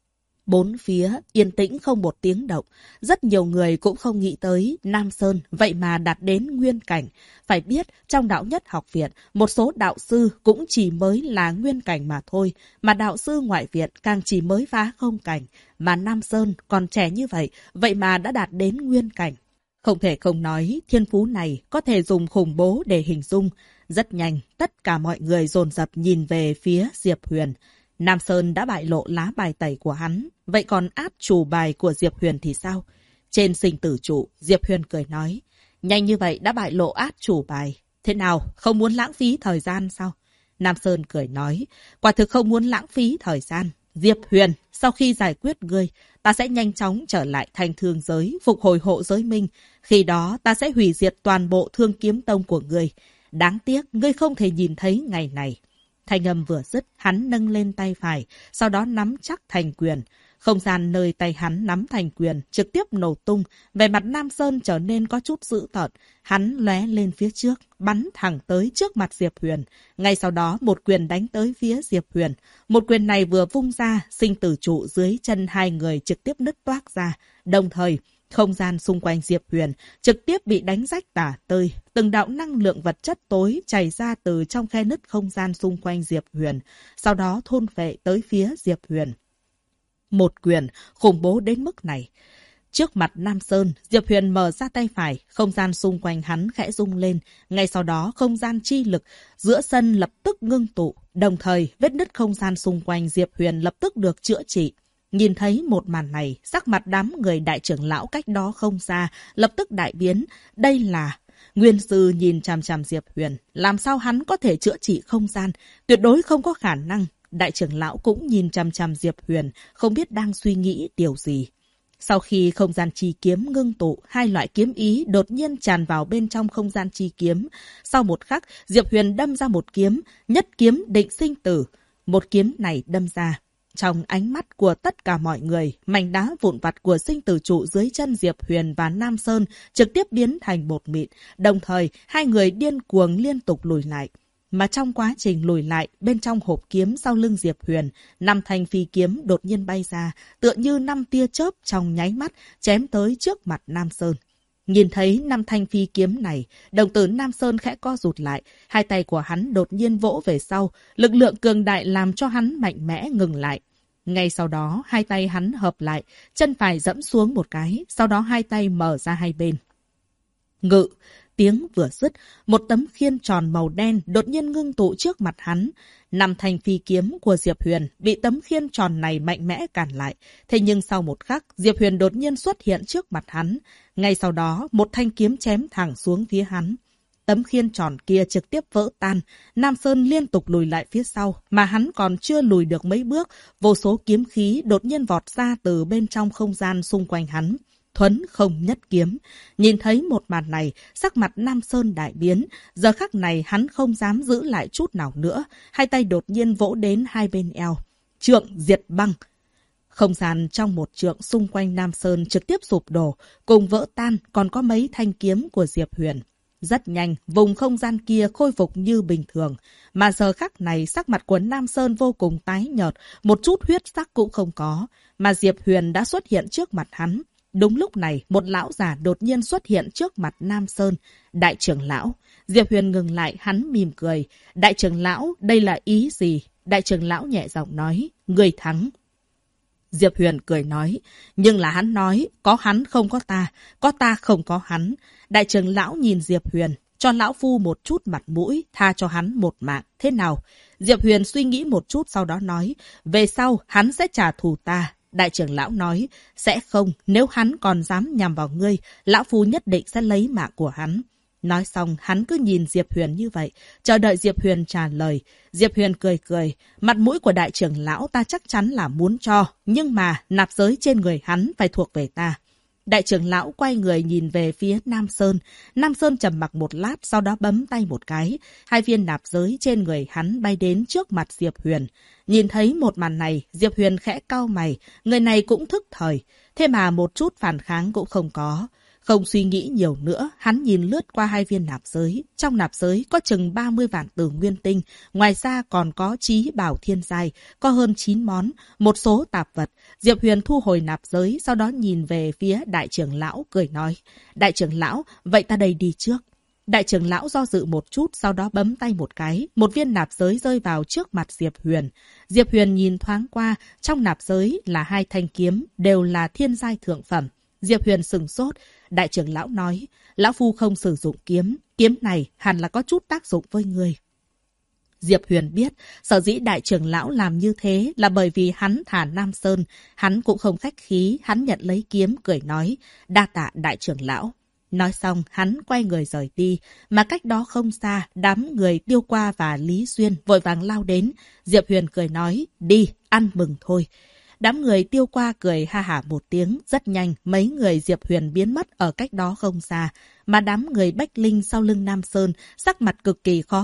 Bốn phía yên tĩnh không một tiếng động. Rất nhiều người cũng không nghĩ tới Nam Sơn vậy mà đạt đến nguyên cảnh. Phải biết trong đạo nhất học viện, một số đạo sư cũng chỉ mới là nguyên cảnh mà thôi. Mà đạo sư ngoại viện càng chỉ mới phá không cảnh. Mà Nam Sơn còn trẻ như vậy mà đã đạt đến nguyên cảnh. Không thể không nói, thiên phú này có thể dùng khủng bố để hình dung. Rất nhanh, tất cả mọi người dồn dập nhìn về phía Diệp Huyền. Nam Sơn đã bại lộ lá bài tẩy của hắn, vậy còn át chủ bài của Diệp Huyền thì sao? Trên sinh tử trụ, Diệp Huyền cười nói, nhanh như vậy đã bại lộ át chủ bài. Thế nào, không muốn lãng phí thời gian sao? Nam Sơn cười nói, quả thực không muốn lãng phí thời gian. Diệp Huyền, sau khi giải quyết ngươi, ta sẽ nhanh chóng trở lại thành thương giới, phục hồi hộ giới minh. Khi đó, ta sẽ hủy diệt toàn bộ Thương Kiếm Tông của ngươi. Đáng tiếc, ngươi không thể nhìn thấy ngày này. Thanh âm vừa dứt, hắn nâng lên tay phải, sau đó nắm chắc thành quyền. Không gian nơi tay hắn nắm thành quyền, trực tiếp nổ tung. Vẻ mặt Nam Sơn trở nên có chút dữ tợn. Hắn lóe lên phía trước, bắn thẳng tới trước mặt Diệp Huyền. Ngay sau đó, một quyền đánh tới phía Diệp Huyền. Một quyền này vừa vung ra, sinh tử trụ dưới chân hai người trực tiếp nứt toác ra. Đồng thời, không gian xung quanh Diệp Huyền trực tiếp bị đánh rách tả tơi. Từng đạo năng lượng vật chất tối chảy ra từ trong khe nứt không gian xung quanh Diệp Huyền. Sau đó thôn phệ tới phía Diệp Huyền. Một quyền khủng bố đến mức này. Trước mặt Nam Sơn, Diệp Huyền mở ra tay phải, không gian xung quanh hắn khẽ rung lên. Ngay sau đó không gian chi lực giữa sân lập tức ngưng tụ. Đồng thời vết nứt không gian xung quanh Diệp Huyền lập tức được chữa trị. Nhìn thấy một màn này, sắc mặt đám người đại trưởng lão cách đó không xa, lập tức đại biến. Đây là... Nguyên sư nhìn chằm chằm Diệp Huyền. Làm sao hắn có thể chữa trị không gian? Tuyệt đối không có khả năng. Đại trưởng lão cũng nhìn chằm chằm Diệp Huyền, không biết đang suy nghĩ điều gì. Sau khi không gian chi kiếm ngưng tụ, hai loại kiếm ý đột nhiên tràn vào bên trong không gian chi kiếm. Sau một khắc, Diệp Huyền đâm ra một kiếm, nhất kiếm định sinh tử. Một kiếm này đâm ra. Trong ánh mắt của tất cả mọi người, mảnh đá vụn vặt của sinh tử trụ dưới chân Diệp Huyền và Nam Sơn trực tiếp biến thành bột mịn. Đồng thời, hai người điên cuồng liên tục lùi lại. Mà trong quá trình lùi lại, bên trong hộp kiếm sau lưng Diệp Huyền, 5 thanh phi kiếm đột nhiên bay ra, tựa như 5 tia chớp trong nháy mắt, chém tới trước mặt Nam Sơn. Nhìn thấy 5 thanh phi kiếm này, đồng tử Nam Sơn khẽ co rụt lại, hai tay của hắn đột nhiên vỗ về sau, lực lượng cường đại làm cho hắn mạnh mẽ ngừng lại. Ngay sau đó, hai tay hắn hợp lại, chân phải giẫm xuống một cái, sau đó hai tay mở ra hai bên. Ngự! Tiếng vừa dứt, một tấm khiên tròn màu đen đột nhiên ngưng tụ trước mặt hắn. 5 thanh phi kiếm của Diệp Huyền bị tấm khiên tròn này mạnh mẽ cản lại. Thế nhưng sau một khắc, Diệp Huyền đột nhiên xuất hiện trước mặt hắn. Ngay sau đó, một thanh kiếm chém thẳng xuống phía hắn. Tấm khiên tròn kia trực tiếp vỡ tan. Nam Sơn liên tục lùi lại phía sau, mà hắn còn chưa lùi được mấy bước. Vô số kiếm khí đột nhiên vọt ra từ bên trong không gian xung quanh hắn. Thuấn không nhất kiếm. Nhìn thấy một màn này, sắc mặt Nam Sơn đại biến. Giờ khắc này hắn không dám giữ lại chút nào nữa. Hai tay đột nhiên vỗ đến hai bên eo. Trượng diệt băng. Không gian trong một trượng xung quanh Nam Sơn trực tiếp sụp đổ. Cùng vỡ tan còn có mấy thanh kiếm của Diệp Huyền. Rất nhanh, vùng không gian kia khôi phục như bình thường. Mà giờ khắc này, sắc mặt của Nam Sơn vô cùng tái nhợt. Một chút huyết sắc cũng không có. Mà Diệp Huyền đã xuất hiện trước mặt hắn. Đúng lúc này, một lão già đột nhiên xuất hiện trước mặt Nam Sơn. Đại trưởng lão. Diệp Huyền ngừng lại, hắn mỉm cười. Đại trưởng lão, đây là ý gì? Đại trưởng lão nhẹ giọng nói, người thắng. Diệp Huyền cười nói, nhưng là hắn nói, có hắn không có ta không có hắn. Đại trưởng lão nhìn Diệp Huyền, cho lão phu một chút mặt mũi, tha cho hắn một mạng. Thế nào? Diệp Huyền suy nghĩ một chút sau đó nói, về sau hắn sẽ trả thù ta. Đại trưởng lão nói, sẽ không, nếu hắn còn dám nhằm vào ngươi, lão phu nhất định sẽ lấy mạng của hắn. Nói xong, hắn cứ nhìn Diệp Huyền như vậy, chờ đợi Diệp Huyền trả lời. Diệp Huyền cười cười, mặt mũi của đại trưởng lão ta chắc chắn là muốn cho, nhưng mà nạp giới trên người hắn phải thuộc về ta. Đại trưởng lão quay người nhìn về phía Nam Sơn. Nam Sơn trầm mặc một lát, sau đó bấm tay một cái. Hai viên nạp giới trên người hắn bay đến trước mặt Diệp Huyền. Nhìn thấy một màn này, Diệp Huyền khẽ cau mày. Người này cũng thức thời. Thế mà một chút phản kháng cũng không có. Không suy nghĩ nhiều nữa, hắn nhìn lướt qua 2 viên nạp giới. Trong nạp giới có chừng 30 vạn tử nguyên tinh, ngoài ra còn có trí bảo thiên giai, có hơn 9 món, một số tạp vật. Diệp Huyền thu hồi nạp giới, sau đó nhìn về phía đại trưởng lão, cười nói. Đại trưởng lão, vậy ta đây đi trước. Đại trưởng lão do dự một chút, sau đó bấm tay một cái. Một viên nạp giới rơi vào trước mặt Diệp Huyền. Diệp Huyền nhìn thoáng qua, trong nạp giới là 2 thanh kiếm, đều là thiên giai thượng phẩm. Diệp Huyền sừng sốt. Đại trưởng lão nói, lão phu không sử dụng kiếm. Kiếm này hẳn là có chút tác dụng với ngươi. Diệp Huyền biết, sở dĩ đại trưởng lão làm như thế là bởi vì hắn thả Nam Sơn. Hắn cũng không khách khí, hắn nhận lấy kiếm, cười nói, đa tạ đại trưởng lão. Nói xong, hắn quay người rời đi, mà cách đó không xa, đám người Tiêu Qua và Lý Xuyên vội vàng lao đến. Diệp Huyền cười nói, đi, ăn mừng thôi. Đám người Tiêu Qua cười ha hả một tiếng, rất nhanh, mấy người Diệp Huyền biến mất ở cách đó không xa, mà đám người Bách Linh sau lưng Nam Sơn, sắc mặt cực kỳ khó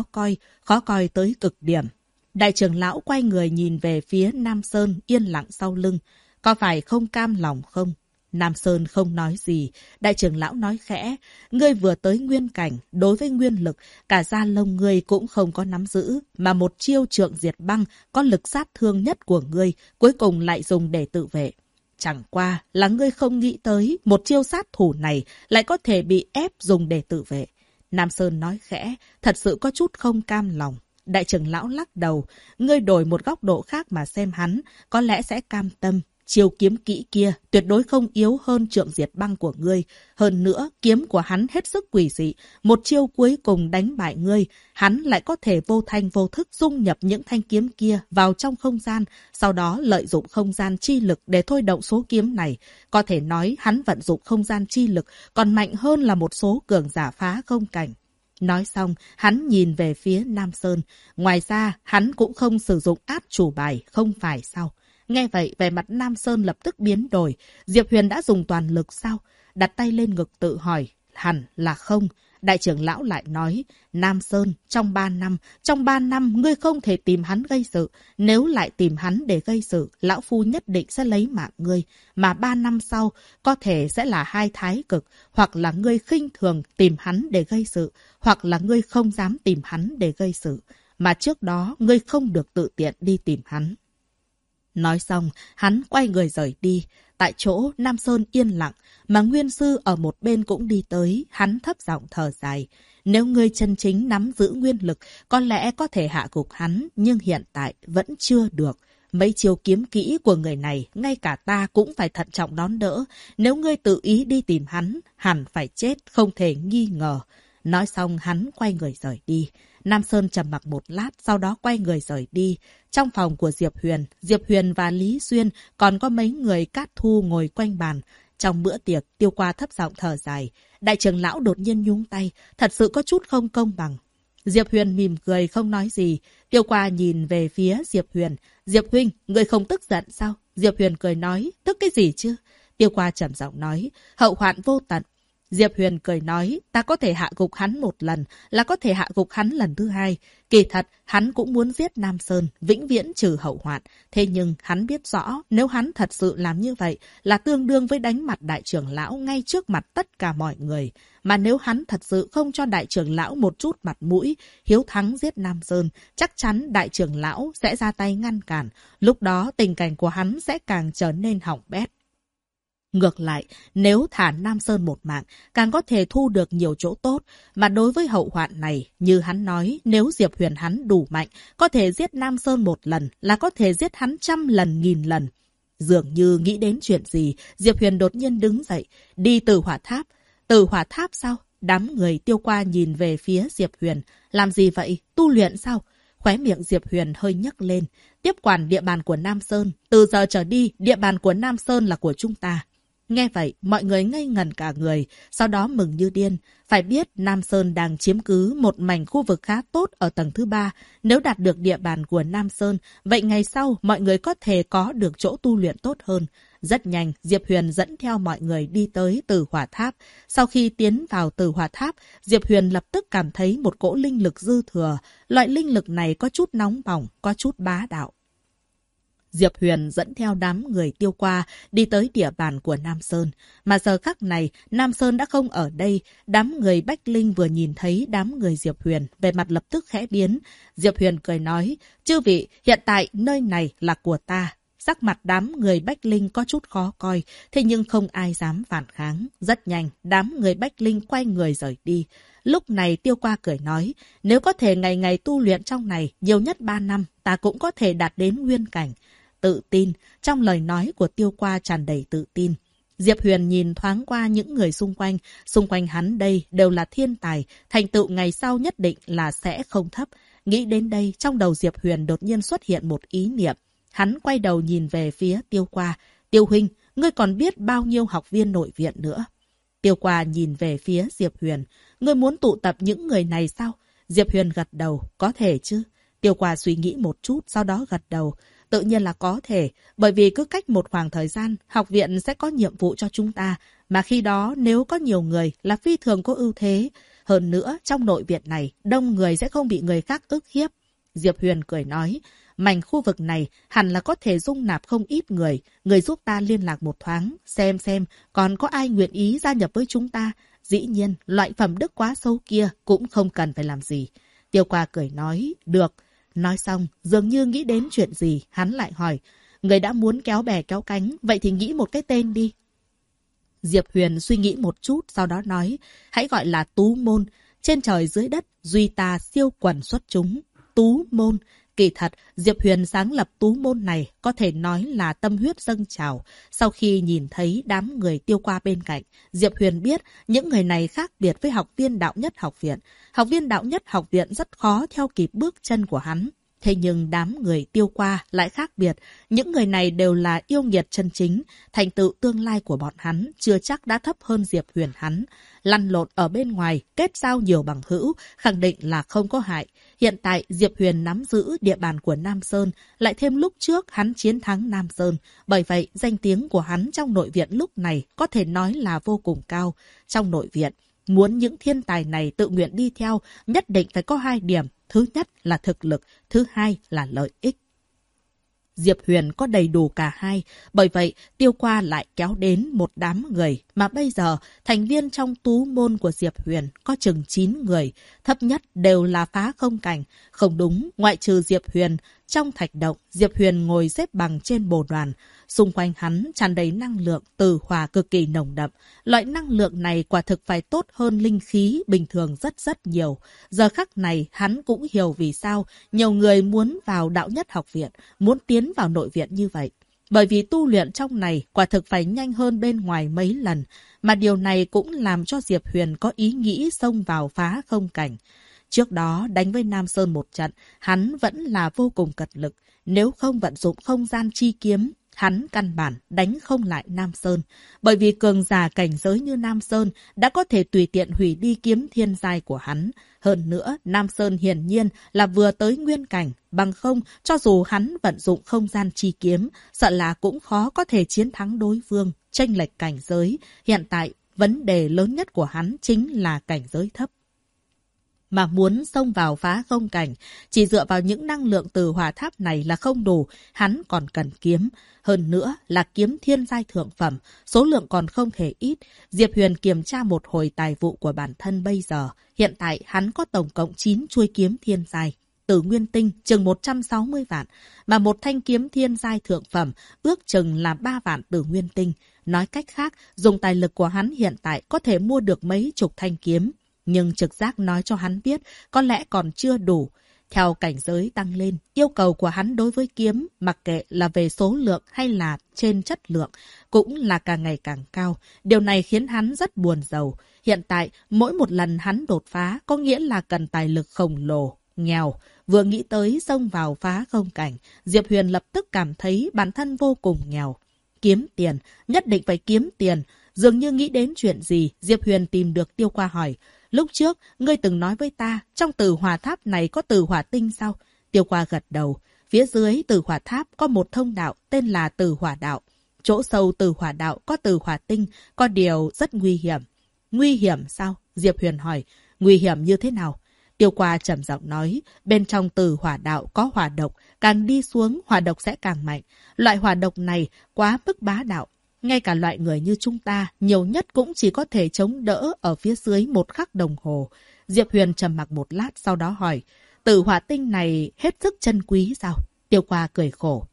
coi tới cực điểm. Đại trưởng lão quay người nhìn về phía Nam Sơn, yên lặng sau lưng. Có phải không cam lòng không? Nam Sơn không nói gì. Đại trưởng lão nói khẽ, ngươi vừa tới nguyên cảnh, đối với nguyên lực, cả da lông ngươi cũng không có nắm giữ, mà một chiêu trượng diệt băng có lực sát thương nhất của ngươi, cuối cùng lại dùng để tự vệ. Chẳng qua là ngươi không nghĩ tới, một chiêu sát thủ này lại có thể bị ép dùng để tự vệ. Nam Sơn nói khẽ, thật sự có chút không cam lòng. Đại trưởng lão lắc đầu, ngươi đổi một góc độ khác mà xem hắn, có lẽ sẽ cam tâm. Chiêu kiếm kỹ kia tuyệt đối không yếu hơn trượng diệt băng của ngươi. Hơn nữa, kiếm của hắn hết sức quỷ dị. Một chiêu cuối cùng đánh bại ngươi, hắn lại có thể vô thanh vô thức dung nhập những thanh kiếm kia vào trong không gian, sau đó lợi dụng không gian chi lực để thôi động số kiếm này. Có thể nói hắn vận dụng không gian chi lực còn mạnh hơn là một số cường giả phá không cảnh. Nói xong, hắn nhìn về phía Nam Sơn. Ngoài ra, hắn cũng không sử dụng át chủ bài, không phải sao? Nghe vậy, vẻ mặt Nam Sơn lập tức biến đổi. Diệp Huyền đã dùng toàn lực sao? Đặt tay lên ngực tự hỏi. Hẳn là không. Đại trưởng lão lại nói, Nam Sơn, trong 3 năm, ngươi không thể tìm hắn gây sự. Nếu lại tìm hắn để gây sự, lão phu nhất định sẽ lấy mạng ngươi. Mà 3 năm sau, có thể sẽ là 2 thái cực, hoặc là ngươi khinh thường tìm hắn để gây sự, hoặc là ngươi không dám tìm hắn để gây sự. Mà trước đó, ngươi không được tự tiện đi tìm hắn. Nói xong, hắn quay người rời đi. Tại chỗ, Nam Sơn yên lặng, mà Nguyên Sư ở một bên cũng đi tới, hắn thấp giọng thở dài. Nếu ngươi chân chính nắm giữ nguyên lực, có lẽ có thể hạ gục hắn, nhưng hiện tại vẫn chưa được. Mấy chiêu kiếm kỹ của người này, ngay cả ta cũng phải thận trọng đón đỡ. Nếu ngươi tự ý đi tìm hắn, hẳn phải chết, không thể nghi ngờ. Nói xong hắn quay người rời đi. Nam Sơn trầm mặc một lát, sau đó quay người rời đi. Trong phòng của Diệp Huyền và Lý Xuyên còn có mấy người Cát Thu ngồi quanh bàn. Trong bữa tiệc, Tiêu Qua thấp giọng thở dài. Đại trưởng lão đột nhiên nhúng tay, thật sự có chút không công bằng. Diệp Huyền mỉm cười không nói gì. Tiêu Qua nhìn về phía Diệp Huyền. Diệp huynh, người không tức giận sao? Diệp Huyền cười nói, tức cái gì chứ? Tiêu Qua trầm giọng nói, hậu hoạn vô tận. Diệp Huyền cười nói, ta có thể hạ gục hắn một lần, là có thể hạ gục hắn lần thứ 2. Kỳ thật, hắn cũng muốn giết Nam Sơn, vĩnh viễn trừ hậu hoạn. Thế nhưng, hắn biết rõ, nếu hắn thật sự làm như vậy, là tương đương với đánh mặt đại trưởng lão ngay trước mặt tất cả mọi người. Mà nếu hắn thật sự không cho đại trưởng lão một chút mặt mũi, hiếu thắng giết Nam Sơn, chắc chắn đại trưởng lão sẽ ra tay ngăn cản. Lúc đó, tình cảnh của hắn sẽ càng trở nên hỏng bét. Ngược lại, nếu thả Nam Sơn một mạng, càng có thể thu được nhiều chỗ tốt. Mà đối với hậu hoạn này, như hắn nói, nếu Diệp Huyền hắn đủ mạnh, có thể giết Nam Sơn một lần, là có thể giết hắn 100 lần, 1000 lần. Dường như nghĩ đến chuyện gì, Diệp Huyền đột nhiên đứng dậy, đi Tử Hỏa Tháp. Tử Hỏa Tháp sao? Đám người Tiêu Qua nhìn về phía Diệp Huyền. Làm gì vậy? Tu luyện sao? Khóe miệng Diệp Huyền hơi nhấc lên. Tiếp quản địa bàn của Nam Sơn. Từ giờ trở đi, địa bàn của Nam Sơn là của chúng ta. Nghe vậy, mọi người ngây ngẩn cả người, sau đó mừng như điên. Phải biết, Nam Sơn đang chiếm cứ một mảnh khu vực khá tốt ở tầng thứ 3. Nếu đạt được địa bàn của Nam Sơn, vậy ngày sau mọi người có thể có được chỗ tu luyện tốt hơn. Rất nhanh, Diệp Huyền dẫn theo mọi người đi tới Tử Hỏa Tháp. Sau khi tiến vào Tử Hỏa Tháp, Diệp Huyền lập tức cảm thấy một cỗ linh lực dư thừa. Loại linh lực này có chút nóng bỏng, có chút bá đạo. Diệp Huyền dẫn theo đám người Tiêu Qua đi tới địa bàn của Nam Sơn. Mà giờ khắc này, Nam Sơn đã không ở đây. Đám người Bách Linh vừa nhìn thấy đám người Diệp Huyền, về mặt lập tức khẽ biến. Diệp Huyền cười nói, chư vị, hiện tại nơi này là của ta. Sắc mặt đám người Bách Linh có chút khó coi, thế nhưng không ai dám phản kháng. Rất nhanh, đám người Bách Linh quay người rời đi. Lúc này Tiêu Qua cười nói, nếu có thể ngày ngày tu luyện trong này, nhiều nhất 3 năm, ta cũng có thể đạt đến nguyên cảnh. Tự tin, trong lời nói của Tiêu Qua tràn đầy tự tin. Diệp Huyền nhìn thoáng qua những người xung quanh hắn đây đều là thiên tài, thành tựu ngày sau nhất định là sẽ không thấp. Nghĩ đến đây, trong đầu Diệp Huyền đột nhiên xuất hiện một ý niệm. Hắn quay đầu nhìn về phía Tiêu Qua. Tiêu huynh, ngươi còn biết bao nhiêu học viên nội viện nữa? Tiêu Qua nhìn về phía Diệp Huyền. Ngươi muốn tụ tập những người này sao? Diệp Huyền gật đầu. Có thể chứ? Tiêu Qua suy nghĩ một chút, sau đó gật đầu. Tự nhiên là có thể, bởi vì cứ cách một khoảng thời gian, học viện sẽ có nhiệm vụ cho chúng ta. Mà khi đó, nếu có nhiều người là phi thường có ưu thế. Hơn nữa, trong nội viện này, đông người sẽ không bị người khác ức hiếp. Diệp Huyền cười nói, mảnh khu vực này hẳn là có thể dung nạp không ít người. Người giúp ta liên lạc một thoáng, xem còn có ai nguyện ý gia nhập với chúng ta. Dĩ nhiên, loại phẩm đức quá xấu kia cũng không cần phải làm gì. Tiêu Qua cười nói, được. Nói xong, dường như nghĩ đến chuyện gì, hắn lại hỏi, người đã muốn kéo bè kéo cánh, vậy thì nghĩ một cái tên đi. Diệp Huyền suy nghĩ một chút, sau đó nói, hãy gọi là Tú Môn. Trên trời dưới đất, duy ta siêu quần xuất chúng. Tú Môn. Kỳ thật, Diệp Huyền sáng lập Tú Môn này có thể nói là tâm huyết dâng trào. Sau khi nhìn thấy đám người Tiêu Qua bên cạnh, Diệp Huyền biết những người này khác biệt với học viên đạo nhất học viện. Học viên đạo nhất học viện rất khó theo kịp bước chân của hắn. Thế nhưng đám người Tiêu Qua lại khác biệt. Những người này đều là yêu nghiệt chân chính. Thành tựu tương lai của bọn hắn chưa chắc đã thấp hơn Diệp Huyền hắn. Lăn lộn ở bên ngoài, kết giao nhiều bằng hữu, khẳng định là không có hại. Hiện tại Diệp Huyền nắm giữ địa bàn của Nam Sơn, lại thêm lúc trước hắn chiến thắng Nam Sơn. Bởi vậy, danh tiếng của hắn trong nội viện lúc này có thể nói là vô cùng cao. Trong nội viện, muốn những thiên tài này tự nguyện đi theo, nhất định phải có 2 điểm. Thứ nhất là thực lực, thứ hai là lợi ích. Diệp Huyền có đầy đủ cả hai, bởi vậy Tiêu Qua lại kéo đến một đám người, mà bây giờ thành viên trong Tú Môn của Diệp Huyền có chừng 9 người, thấp nhất đều là phá không cảnh. Không đúng, ngoại trừ Diệp Huyền, trong thạch động, Diệp Huyền ngồi xếp bằng trên bồ đoàn. Xung quanh hắn tràn đầy năng lượng từ hỏa cực kỳ nồng đậm. Loại năng lượng này quả thực phải tốt hơn linh khí bình thường rất nhiều. Giờ khắc này hắn cũng hiểu vì sao nhiều người muốn vào đạo nhất học viện, muốn tiến vào nội viện như vậy. Bởi vì tu luyện trong này quả thực phải nhanh hơn bên ngoài mấy lần. Mà điều này cũng làm cho Diệp Huyền có ý nghĩ xông vào phá không cảnh. Trước đó đánh với Nam Sơn một trận, hắn vẫn là vô cùng cật lực. Nếu không vận dụng không gian chi kiếm, hắn căn bản đánh không lại Nam Sơn. Bởi vì cường giả cảnh giới như Nam Sơn đã có thể tùy tiện hủy đi kiếm thiên giai của hắn. Hơn nữa, Nam Sơn hiển nhiên là vừa tới nguyên cảnh. Bằng không, cho dù hắn vận dụng không gian chi kiếm, sợ là cũng khó có thể chiến thắng đối phương. Chênh lệch cảnh giới, hiện tại vấn đề lớn nhất của hắn chính là cảnh giới thấp. Mà muốn xông vào phá không cảnh, chỉ dựa vào những năng lượng từ hỏa tháp này là không đủ, hắn còn cần kiếm. Hơn nữa là kiếm thiên giai thượng phẩm, số lượng còn không hề ít. Diệp Huyền kiểm tra một hồi tài vụ của bản thân bây giờ. Hiện tại hắn có tổng cộng 9 chuôi kiếm thiên giai. Từ nguyên tinh chừng 160 vạn, mà một thanh kiếm thiên giai thượng phẩm ước chừng là 3 vạn từ nguyên tinh. Nói cách khác, dùng tài lực của hắn hiện tại có thể mua được mấy chục thanh kiếm. Nhưng trực giác nói cho hắn biết có lẽ còn chưa đủ. Theo cảnh giới tăng lên, yêu cầu của hắn đối với kiếm, mặc kệ là về số lượng hay là trên chất lượng, cũng là càng ngày càng cao. Điều này khiến hắn rất buồn rầu. Hiện tại, mỗi một lần hắn đột phá có nghĩa là cần tài lực khổng lồ, nghèo. Vừa nghĩ tới xông vào phá không cảnh, Diệp Huyền lập tức cảm thấy bản thân vô cùng nghèo. Kiếm tiền, nhất định phải kiếm tiền. Dường như nghĩ đến chuyện gì, Diệp Huyền tìm được Tiêu Qua hỏi. Lúc trước, ngươi từng nói với ta, trong từ hỏa tháp này có từ hỏa tinh sao? Tiêu Qua gật đầu. Phía dưới từ hỏa tháp có một thông đạo tên là từ hỏa đạo. Chỗ sâu từ hỏa đạo có từ hỏa tinh, có điều rất nguy hiểm. Nguy hiểm sao? Diệp Huyền hỏi. Nguy hiểm như thế nào? Tiêu Qua trầm giọng nói, bên trong từ hỏa đạo có hỏa độc, càng đi xuống hỏa độc sẽ càng mạnh. Loại hỏa độc này quá mức bá đạo. Ngay cả loại người như chúng ta, nhiều nhất cũng chỉ có thể chống đỡ ở phía dưới 1 khắc đồng hồ. Diệp Huyền trầm mặc một lát sau đó hỏi, từ hỏa tinh này hết sức chân quý sao? Tiêu Qua cười khổ.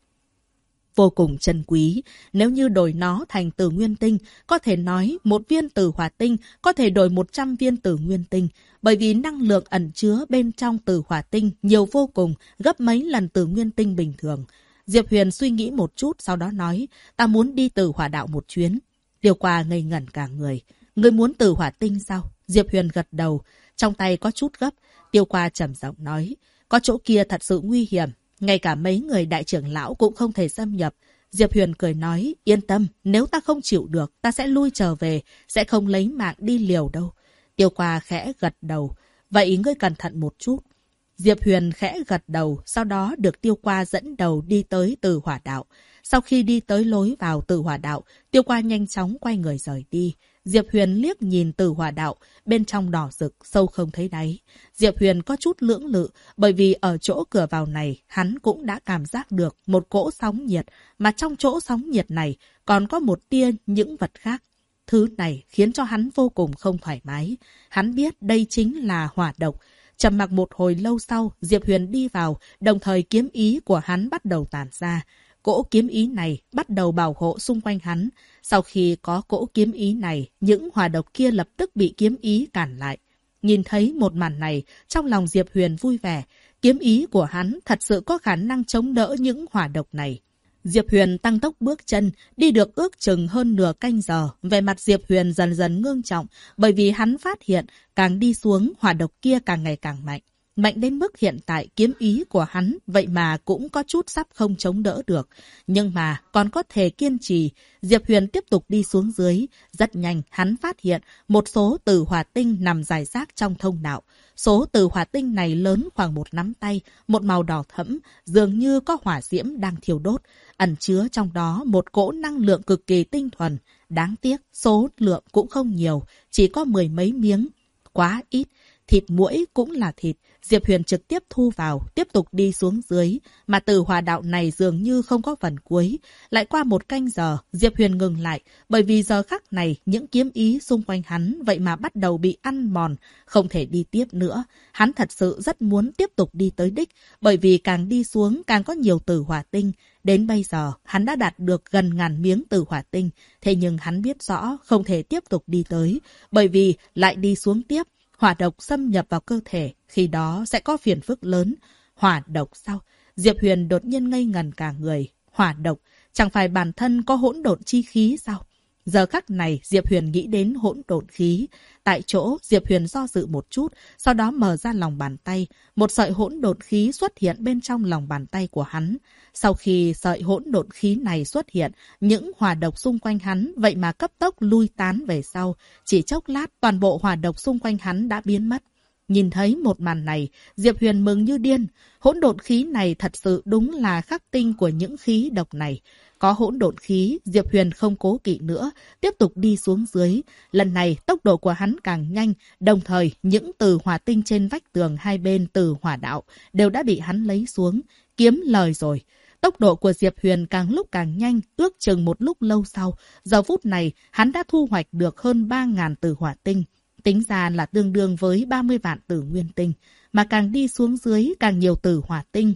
Vô cùng chân quý, nếu như đổi nó thành từ nguyên tinh, có thể nói 1 viên từ hỏa tinh có thể đổi 100 viên từ nguyên tinh, bởi vì năng lượng ẩn chứa bên trong từ hỏa tinh nhiều vô cùng, gấp mấy lần từ nguyên tinh bình thường. Diệp Huyền suy nghĩ một chút sau đó nói, ta muốn đi từ hỏa đạo một chuyến. Tiêu Qua ngây ngẩn cả người. Ngươi muốn từ hỏa tinh sao? Diệp Huyền gật đầu, trong tay có chút gấp. Tiêu Qua trầm giọng nói, có chỗ kia thật sự nguy hiểm. Ngay cả mấy người đại trưởng lão cũng không thể xâm nhập. Diệp Huyền cười nói, yên tâm, nếu ta không chịu được, ta sẽ lui trở về, sẽ không lấy mạng đi liều đâu. Tiêu Qua khẽ gật đầu, vậy ngươi cẩn thận một chút. Diệp Huyền khẽ gật đầu, sau đó được Tiêu Qua dẫn đầu đi tới từ hỏa đạo. Sau khi đi tới lối vào từ hỏa đạo, Tiêu Qua nhanh chóng quay người rời đi. Diệp Huyền liếc nhìn từ hỏa đạo, bên trong đỏ rực, sâu không thấy đáy. Diệp Huyền có chút lưỡng lự, bởi vì ở chỗ cửa vào này, hắn cũng đã cảm giác được một cỗ sóng nhiệt, mà trong chỗ sóng nhiệt này còn có một tia những vật khác. Thứ này khiến cho hắn vô cùng không thoải mái. Hắn biết đây chính là hỏa độc. Trầm mặc một hồi lâu sau, Diệp Huyền đi vào, đồng thời kiếm ý của hắn bắt đầu tản ra. Cỗ kiếm ý này bắt đầu bảo hộ xung quanh hắn. Sau khi có cỗ kiếm ý này, những hỏa độc kia lập tức bị kiếm ý cản lại. Nhìn thấy một màn này, trong lòng Diệp Huyền vui vẻ. Kiếm ý của hắn thật sự có khả năng chống đỡ những hỏa độc này. Diệp Huyền tăng tốc bước chân, đi được ước chừng hơn nửa canh giờ. Về mặt Diệp Huyền dần dần ngưng trọng, bởi vì hắn phát hiện càng đi xuống hỏa độc kia càng ngày càng mạnh. Mạnh đến mức hiện tại kiếm ý của hắn vậy mà cũng có chút sắp không chống đỡ được. Nhưng mà còn có thể kiên trì. Diệp Huyền tiếp tục đi xuống dưới. Rất nhanh hắn phát hiện một số từ hỏa tinh nằm rải rác trong thông đạo. Số từ hỏa tinh này lớn khoảng 1 nắm tay, một màu đỏ thẫm, dường như có hỏa diễm đang thiêu đốt. Ẩn chứa trong đó một cỗ năng lượng cực kỳ tinh thuần. Đáng tiếc số lượng cũng không nhiều, chỉ có 10 mấy miếng. Quá ít. Thịt muỗi cũng là thịt. Diệp Huyền trực tiếp thu vào, tiếp tục đi xuống dưới. Mà từ hỏa đạo này dường như không có phần cuối. Lại qua 1 canh giờ, Diệp Huyền ngừng lại. Bởi vì giờ khắc này, những kiếm ý xung quanh hắn vậy mà bắt đầu bị ăn mòn. Không thể đi tiếp nữa. Hắn thật sự rất muốn tiếp tục đi tới đích. Bởi vì càng đi xuống càng có nhiều từ hỏa tinh. Đến bây giờ, hắn đã đạt được gần 1000 miếng từ hỏa tinh. Thế nhưng hắn biết rõ không thể tiếp tục đi tới. Bởi vì lại đi xuống tiếp, hỏa độc xâm nhập vào cơ thể, khi đó sẽ có phiền phức lớn. Hỏa độc sao? Diệp Huyền đột nhiên ngây ngẩn cả người. Hỏa độc, chẳng phải bản thân có hỗn độn chi khí sao? Giờ khắc này, Diệp Huyền nghĩ đến hỗn độn khí. Tại chỗ, Diệp Huyền do dự một chút, sau đó mở ra lòng bàn tay. Một sợi hỗn độn khí xuất hiện bên trong lòng bàn tay của hắn. Sau khi sợi hỗn độn khí này xuất hiện, những hỏa độc xung quanh hắn vậy mà cấp tốc lui tán về sau. Chỉ chốc lát, toàn bộ hỏa độc xung quanh hắn đã biến mất. Nhìn thấy một màn này, Diệp Huyền mừng như điên. Hỗn độn khí này thật sự đúng là khắc tinh của những khí độc này. Có hỗn độn khí, Diệp Huyền không cố kỵ nữa, tiếp tục đi xuống dưới. Lần này, tốc độ của hắn càng nhanh, đồng thời những từ hỏa tinh trên vách tường hai bên từ hỏa đạo đều đã bị hắn lấy xuống. Kiếm lời rồi. Tốc độ của Diệp Huyền càng lúc càng nhanh, ước chừng một lúc lâu sau. Giờ phút này, hắn đã thu hoạch được hơn 3000 từ hỏa tinh. Tính ra là tương đương với 30 vạn từ nguyên tinh. Mà càng đi xuống dưới, càng nhiều từ hỏa tinh.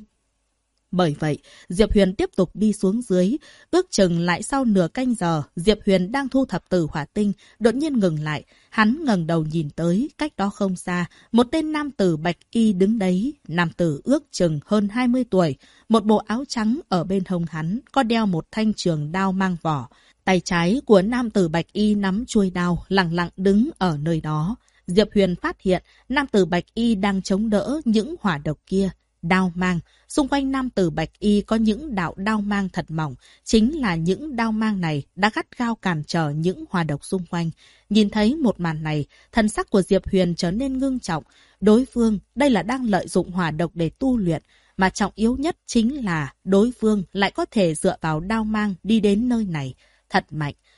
Bởi vậy, Diệp Huyền tiếp tục đi xuống dưới. Ước chừng lại sau nửa canh giờ, Diệp Huyền đang thu thập từ hỏa tinh, đột nhiên ngừng lại. Hắn ngẩng đầu nhìn tới, cách đó không xa, một tên nam tử bạch y đứng đấy. Nam tử ước chừng hơn 20 tuổi, một bộ áo trắng ở bên hông hắn, có đeo một thanh trường đao mang vỏ. Tay trái của nam tử bạch y nắm chuôi đao, lặng lặng đứng ở nơi đó. Diệp Huyền phát hiện, nam tử bạch y đang chống đỡ những hỏa độc kia. Đao mang, xung quanh nam tử bạch y có những đạo đao mang thật mỏng, chính là những đao mang này đã gắt gao cản trở những hỏa độc xung quanh. Nhìn thấy một màn này, thần sắc của Diệp Huyền trở nên ngưng trọng. Đối phương, đây là đang lợi dụng hỏa độc để tu luyện, mà trọng yếu nhất chính là đối phương lại có thể dựa vào đao mang đi đến nơi này. Thật mạnh.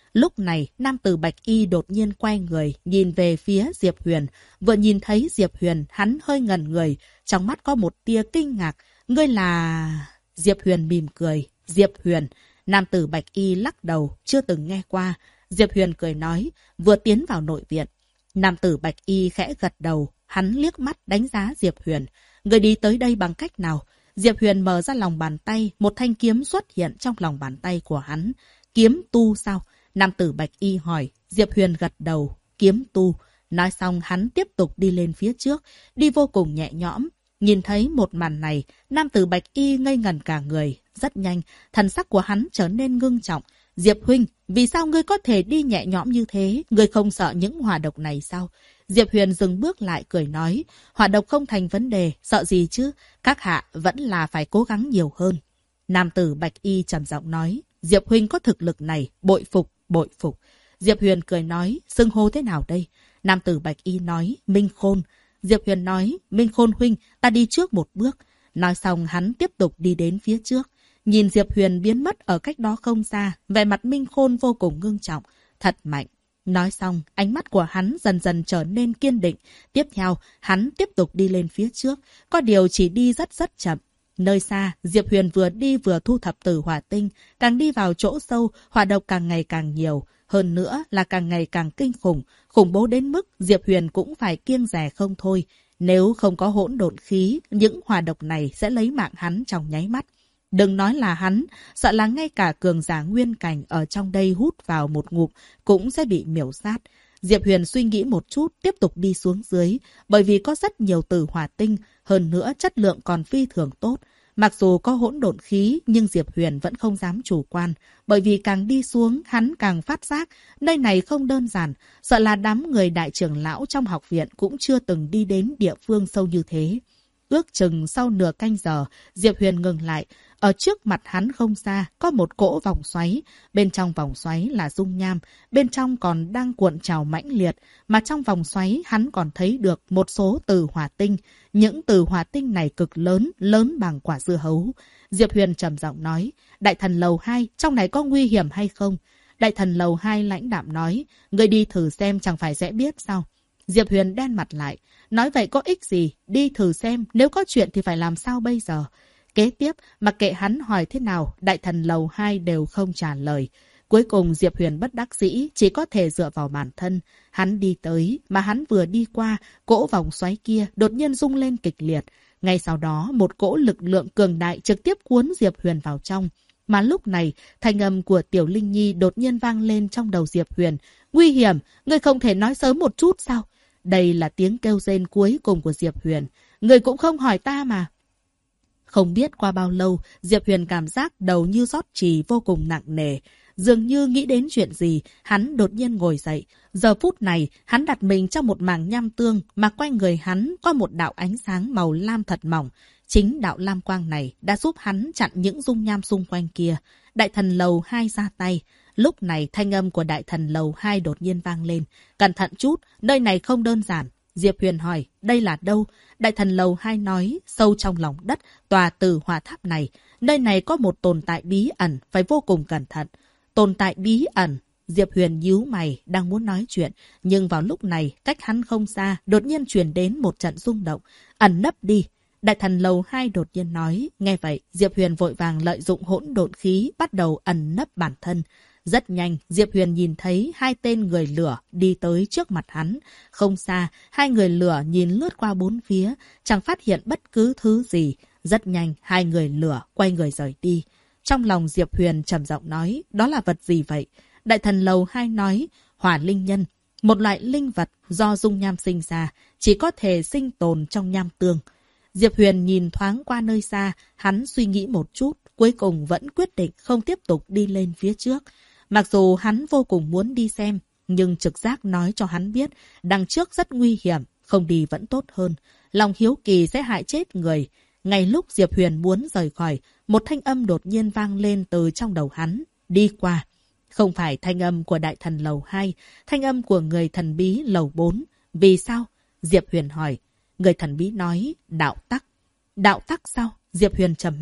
Lúc này, nam tử bạch y đột nhiên quay người, nhìn về phía Diệp Huyền. Vừa nhìn thấy Diệp Huyền, hắn hơi ngẩn người, trong mắt có một tia kinh ngạc. Ngươi là... Diệp Huyền mỉm cười. Diệp Huyền. Nam tử bạch y lắc đầu, chưa từng nghe qua. Diệp Huyền cười nói, vừa tiến vào nội viện. Nam tử bạch y khẽ gật đầu, hắn liếc mắt đánh giá Diệp Huyền. Người đi tới đây bằng cách nào? Diệp Huyền mở ra lòng bàn tay, một thanh kiếm xuất hiện trong lòng bàn tay của hắn. Kiếm tu sao? Nam tử bạch y hỏi. Diệp Huyền gật đầu. Kiếm tu. Nói xong hắn tiếp tục đi lên phía trước, đi vô cùng nhẹ nhõm. Nhìn thấy một màn này, nam tử bạch y ngây ngẩn cả người. Rất nhanh, thần sắc của hắn trở nên ngưng trọng. Diệp huynh, vì sao ngươi có thể đi nhẹ nhõm như thế? Ngươi không sợ những hỏa độc này sao? Diệp Huyền dừng bước lại cười nói, hỏa độc không thành vấn đề, sợ gì chứ? Các hạ vẫn là phải cố gắng nhiều hơn. Nam tử bạch y trầm giọng nói, Diệp huynh có thực lực này, bội phục, bội phục. Diệp Huyền cười nói, xưng hô thế nào đây? Nam tử bạch y nói, Minh Khôn. Diệp Huyền nói, Minh Khôn huynh, ta đi trước một bước. Nói xong hắn tiếp tục đi đến phía trước. Nhìn Diệp Huyền biến mất ở cách đó không xa, vẻ mặt Minh Khôn vô cùng ngưng trọng, thật mạnh. Nói xong, ánh mắt của hắn dần dần trở nên kiên định. Tiếp theo, hắn tiếp tục đi lên phía trước, có điều chỉ đi rất chậm. Nơi xa, Diệp Huyền vừa đi vừa thu thập tử hỏa tinh, càng đi vào chỗ sâu, hỏa độc càng ngày càng nhiều. Hơn nữa là càng ngày càng kinh khủng, khủng bố đến mức Diệp Huyền cũng phải kiêng dè không thôi. Nếu không có hỗn độn khí, những hỏa độc này sẽ lấy mạng hắn trong nháy mắt. Đừng nói là hắn, sợ là ngay cả cường giả nguyên cảnh ở trong đây hút vào một ngụm cũng sẽ bị miểu sát. Diệp Huyền suy nghĩ một chút, tiếp tục đi xuống dưới, bởi vì có rất nhiều tử hỏa tinh, hơn nữa chất lượng còn phi thường tốt. Mặc dù có hỗn độn khí, nhưng Diệp Huyền vẫn không dám chủ quan, bởi vì càng đi xuống, hắn càng phát giác, nơi này không đơn giản, sợ là đám người đại trưởng lão trong học viện cũng chưa từng đi đến địa phương sâu như thế. Ước chừng sau nửa canh giờ, Diệp Huyền ngừng lại. Ở trước mặt hắn không xa, có một cỗ vòng xoáy. Bên trong vòng xoáy là dung nham, bên trong còn đang cuộn trào mãnh liệt. Mà trong vòng xoáy hắn còn thấy được một số từ hỏa tinh. Những từ hỏa tinh này cực lớn, lớn bằng quả dưa hấu. Diệp Huyền trầm giọng nói, Đại thần lầu 2, trong này có nguy hiểm hay không? Đại thần lầu 2 lãnh đạm nói, người đi thử xem chẳng phải sẽ biết sao? Diệp Huyền đen mặt lại, nói vậy có ích gì, đi thử xem, nếu có chuyện thì phải làm sao bây giờ? Kế tiếp, mặc kệ hắn hỏi thế nào, đại thần lầu 2 đều không trả lời. Cuối cùng Diệp Huyền bất đắc dĩ, chỉ có thể dựa vào bản thân. Hắn đi tới, mà hắn vừa đi qua, cỗ vòng xoáy kia đột nhiên rung lên kịch liệt. Ngay sau đó, một cỗ lực lượng cường đại trực tiếp cuốn Diệp Huyền vào trong. Mà lúc này, thanh âm của Tiểu Linh Nhi đột nhiên vang lên trong đầu Diệp Huyền. Nguy hiểm, ngươi không thể nói sớm một chút sao? Đây là tiếng kêu rên cuối cùng của Diệp Huyền. Người cũng không hỏi ta mà. Không biết qua bao lâu, Diệp Huyền cảm giác đầu như rót chì vô cùng nặng nề. Dường như nghĩ đến chuyện gì, hắn đột nhiên ngồi dậy. Giờ phút này, hắn đặt mình trong một màng nham tương mà quanh người hắn có một đạo ánh sáng màu lam thật mỏng. Chính đạo lam quang này đã giúp hắn chặn những dung nham xung quanh kia. Đại thần lầu 2 ra tay. Lúc này thanh âm của đại thần lầu 2 đột nhiên vang lên. Cẩn thận chút, nơi này không đơn giản. Diệp Huyền hỏi, đây là đâu? Đại thần lầu 2 nói, sâu trong lòng đất, tòa tử hỏa tháp này. Nơi này có một tồn tại bí ẩn, phải vô cùng cẩn thận. Tồn tại bí ẩn. Diệp Huyền nhíu mày, đang muốn nói chuyện. Nhưng vào lúc này, cách hắn không xa, đột nhiên truyền đến một trận rung động. Ẩn nấp đi. Đại thần lầu 2 đột nhiên nói. Nghe vậy, Diệp Huyền vội vàng lợi dụng hỗn độn khí, bắt đầu ẩn nấp bản thân. Rất nhanh, Diệp Huyền nhìn thấy hai tên người lửa đi tới trước mặt hắn. Không xa, hai người lửa nhìn lướt qua bốn phía, chẳng phát hiện bất cứ thứ gì. Rất nhanh, hai người lửa quay người rời đi. Trong lòng Diệp Huyền trầm giọng nói, đó là vật gì vậy? Đại thần lầu 2 nói, hỏa linh nhân. Một loại linh vật do dung nham sinh ra, chỉ có thể sinh tồn trong nham tương. Diệp Huyền nhìn thoáng qua nơi xa, hắn suy nghĩ một chút, cuối cùng vẫn quyết định không tiếp tục đi lên phía trước. Mặc dù hắn vô cùng muốn đi xem, nhưng trực giác nói cho hắn biết đằng trước rất nguy hiểm, không đi vẫn tốt hơn. Lòng hiếu kỳ sẽ hại chết người. Ngay lúc Diệp Huyền muốn rời khỏi, một thanh âm đột nhiên vang lên từ trong đầu hắn. Đi qua. Không phải thanh âm của đại thần lầu 2, thanh âm của người thần bí lầu 4. Vì sao? Diệp Huyền hỏi. Người thần bí nói, đạo tắc. Đạo tắc sao? Diệp Huyền trầm mặc.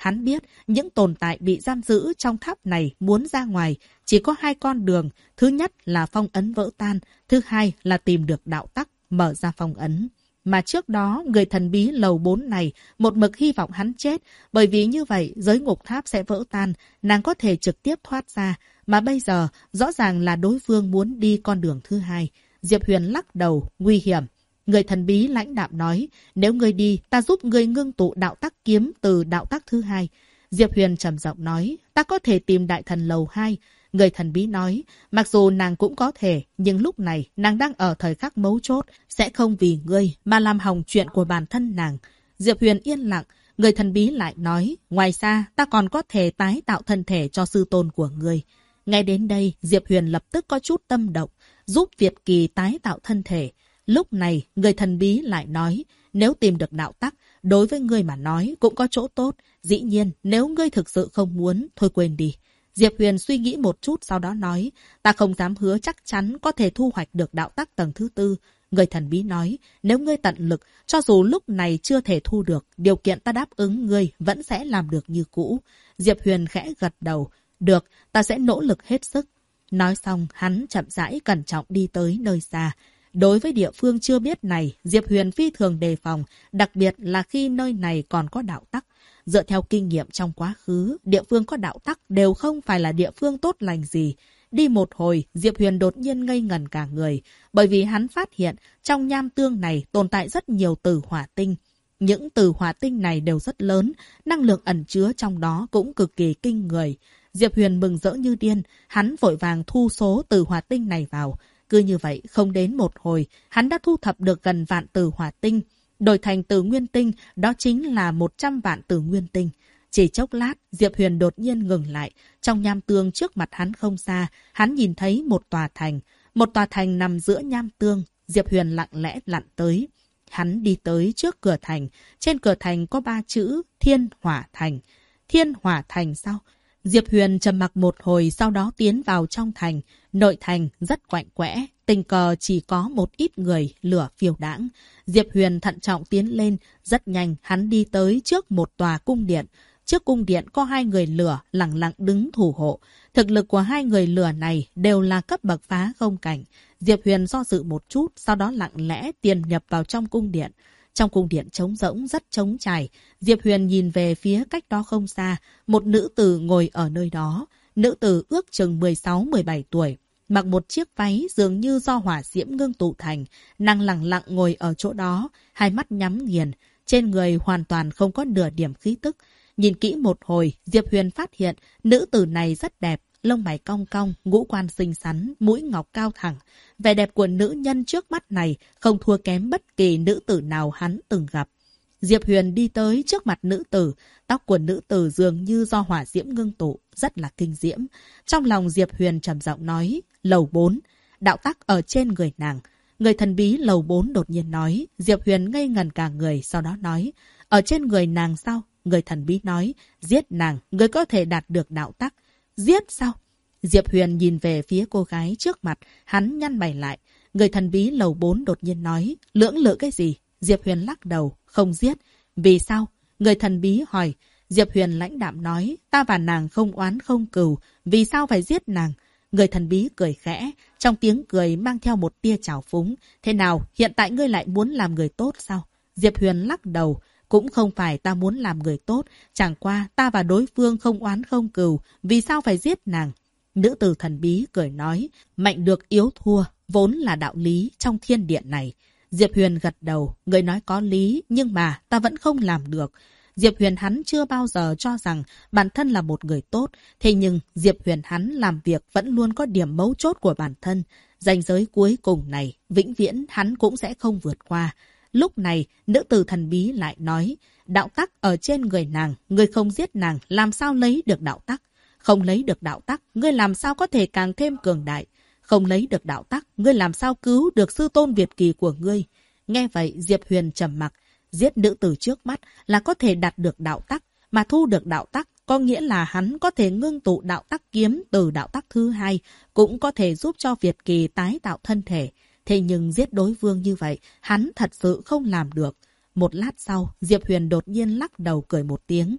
Hắn biết những tồn tại bị giam giữ trong tháp này muốn ra ngoài chỉ có 2 con đường. Thứ nhất là phong ấn vỡ tan, thứ hai là tìm được đạo tắc, mở ra phong ấn. Mà trước đó, người thần bí lầu 4 này một mực hy vọng hắn chết, bởi vì như vậy giới ngục tháp sẽ vỡ tan, nàng có thể trực tiếp thoát ra. Mà bây giờ, rõ ràng là đối phương muốn đi con đường thứ hai. Diệp Huyền lắc đầu, nguy hiểm. Người thần bí lãnh đạm nói, nếu ngươi đi, ta giúp ngươi ngưng tụ đạo tắc kiếm từ đạo tắc thứ hai. Diệp Huyền trầm giọng nói, ta có thể tìm đại thần lầu 2. Người thần bí nói, mặc dù nàng cũng có thể, nhưng lúc này nàng đang ở thời khắc mấu chốt, sẽ không vì ngươi mà làm hỏng chuyện của bản thân nàng. Diệp Huyền yên lặng, người thần bí lại nói, ngoài ra ta còn có thể tái tạo thân thể cho sư tôn của ngươi. Ngay đến đây, Diệp Huyền lập tức có chút tâm động, giúp Việt Kỳ tái tạo thân thể. Lúc này, người thần bí lại nói, nếu tìm được đạo tắc, đối với ngươi mà nói cũng có chỗ tốt. Dĩ nhiên, nếu ngươi thực sự không muốn, thôi quên đi. Diệp Huyền suy nghĩ một chút sau đó nói, ta không dám hứa chắc chắn có thể thu hoạch được đạo tắc tầng thứ 4. Người thần bí nói, nếu ngươi tận lực, cho dù lúc này chưa thể thu được, điều kiện ta đáp ứng ngươi vẫn sẽ làm được như cũ. Diệp Huyền khẽ gật đầu, được, ta sẽ nỗ lực hết sức. Nói xong, hắn chậm rãi cẩn trọng đi tới nơi xa. Đối với địa phương chưa biết này, Diệp Huyền phi thường đề phòng, đặc biệt là khi nơi này còn có đạo tắc. Dựa theo kinh nghiệm trong quá khứ, địa phương có đạo tắc đều không phải là địa phương tốt lành gì. Đi một hồi, Diệp Huyền đột nhiên ngây ngẩn cả người, bởi vì hắn phát hiện trong nham tương này tồn tại rất nhiều tử hỏa tinh. Những tử hỏa tinh này đều rất lớn, năng lượng ẩn chứa trong đó cũng cực kỳ kinh người. Diệp Huyền mừng rỡ như điên, hắn vội vàng thu số tử hỏa tinh này vào. Cứ như vậy, không đến một hồi, hắn đã thu thập được gần vạn tử hỏa tinh. Đổi thành tử nguyên tinh, đó chính là 100 vạn tử nguyên tinh. Chỉ chốc lát, Diệp Huyền đột nhiên ngừng lại. Trong nham tương trước mặt hắn không xa, hắn nhìn thấy một tòa thành. Một tòa thành nằm giữa nham tương. Diệp Huyền lặng lẽ lặn tới. Hắn đi tới trước cửa thành. Trên cửa thành có 3 chữ Thiên Hỏa Thành. Thiên Hỏa Thành sao? Diệp Huyền trầm mặc một hồi sau đó tiến vào trong thành. Nội thành rất quạnh quẽ, tình cờ chỉ có một ít người lửa phiêu đãng. Diệp Huyền thận trọng tiến lên, rất nhanh hắn đi tới trước một tòa cung điện. Trước cung điện có 2 người lửa lặng lặng đứng thủ hộ. Thực lực của 2 người lửa này đều là cấp bậc phá không cảnh. Diệp Huyền do dự một chút, sau đó lặng lẽ tiến nhập vào trong cung điện. Trong cung điện trống rỗng rất trống trải, Diệp Huyền nhìn về phía cách đó không xa, một nữ tử ngồi ở nơi đó. Nữ tử ước chừng 16-17 tuổi, mặc một chiếc váy dường như do hỏa diễm ngưng tụ thành, nàng lặng lặng ngồi ở chỗ đó, hai mắt nhắm nghiền, trên người hoàn toàn không có nửa điểm khí tức. Nhìn kỹ một hồi, Diệp Huyền phát hiện nữ tử này rất đẹp, lông mày cong cong, ngũ quan xinh xắn, mũi ngọc cao thẳng. Vẻ đẹp của nữ nhân trước mắt này không thua kém bất kỳ nữ tử nào hắn từng gặp. Diệp Huyền đi tới trước mặt nữ tử, tóc của nữ tử dường như do hỏa diễm ngưng tụ, rất là kinh diễm. Trong lòng Diệp Huyền trầm giọng nói, lầu 4, đạo tắc ở trên người nàng. Người thần bí lầu 4 đột nhiên nói, Diệp Huyền ngây ngẩn cả người, sau đó nói, ở trên người nàng sao? Người thần bí nói, giết nàng, người có thể đạt được đạo tắc. Giết sao? Diệp Huyền nhìn về phía cô gái trước mặt, hắn nhăn mày lại. Người thần bí lầu 4 đột nhiên nói, lưỡng lự cái gì? Diệp Huyền lắc đầu, không giết. Vì sao? Người thần bí hỏi. Diệp Huyền lãnh đạm nói, ta và nàng không oán không cừu, vì sao phải giết nàng? Người thần bí cười khẽ, trong tiếng cười mang theo một tia trào phúng. Thế nào, hiện tại ngươi lại muốn làm người tốt sao? Diệp Huyền lắc đầu, cũng không phải ta muốn làm người tốt, chẳng qua ta và đối phương không oán không cừu, vì sao phải giết nàng? Nữ tử thần bí cười nói, mạnh được yếu thua, vốn là đạo lý trong thiên địa này. Diệp Huyền gật đầu, người nói có lý, nhưng mà ta vẫn không làm được. Diệp Huyền hắn chưa bao giờ cho rằng bản thân là một người tốt, thế nhưng Diệp Huyền hắn làm việc vẫn luôn có điểm mấu chốt của bản thân. Ranh giới cuối cùng này, vĩnh viễn hắn cũng sẽ không vượt qua. Lúc này, nữ tử thần bí lại nói, đạo tắc ở trên người nàng, người không giết nàng, làm sao lấy được đạo tắc? Không lấy được đạo tắc, ngươi làm sao có thể càng thêm cường đại? Không lấy được đạo tắc, ngươi làm sao cứu được sư tôn Việt Kỳ của ngươi? Nghe vậy, Diệp Huyền trầm mặc, giết nữ tử trước mắt là có thể đạt được đạo tắc, mà thu được đạo tắc có nghĩa là hắn có thể ngưng tụ đạo tắc kiếm từ đạo tắc thứ hai, cũng có thể giúp cho Việt Kỳ tái tạo thân thể. Thế nhưng giết đối phương như vậy, hắn thật sự không làm được. Một lát sau, Diệp Huyền đột nhiên lắc đầu cười một tiếng.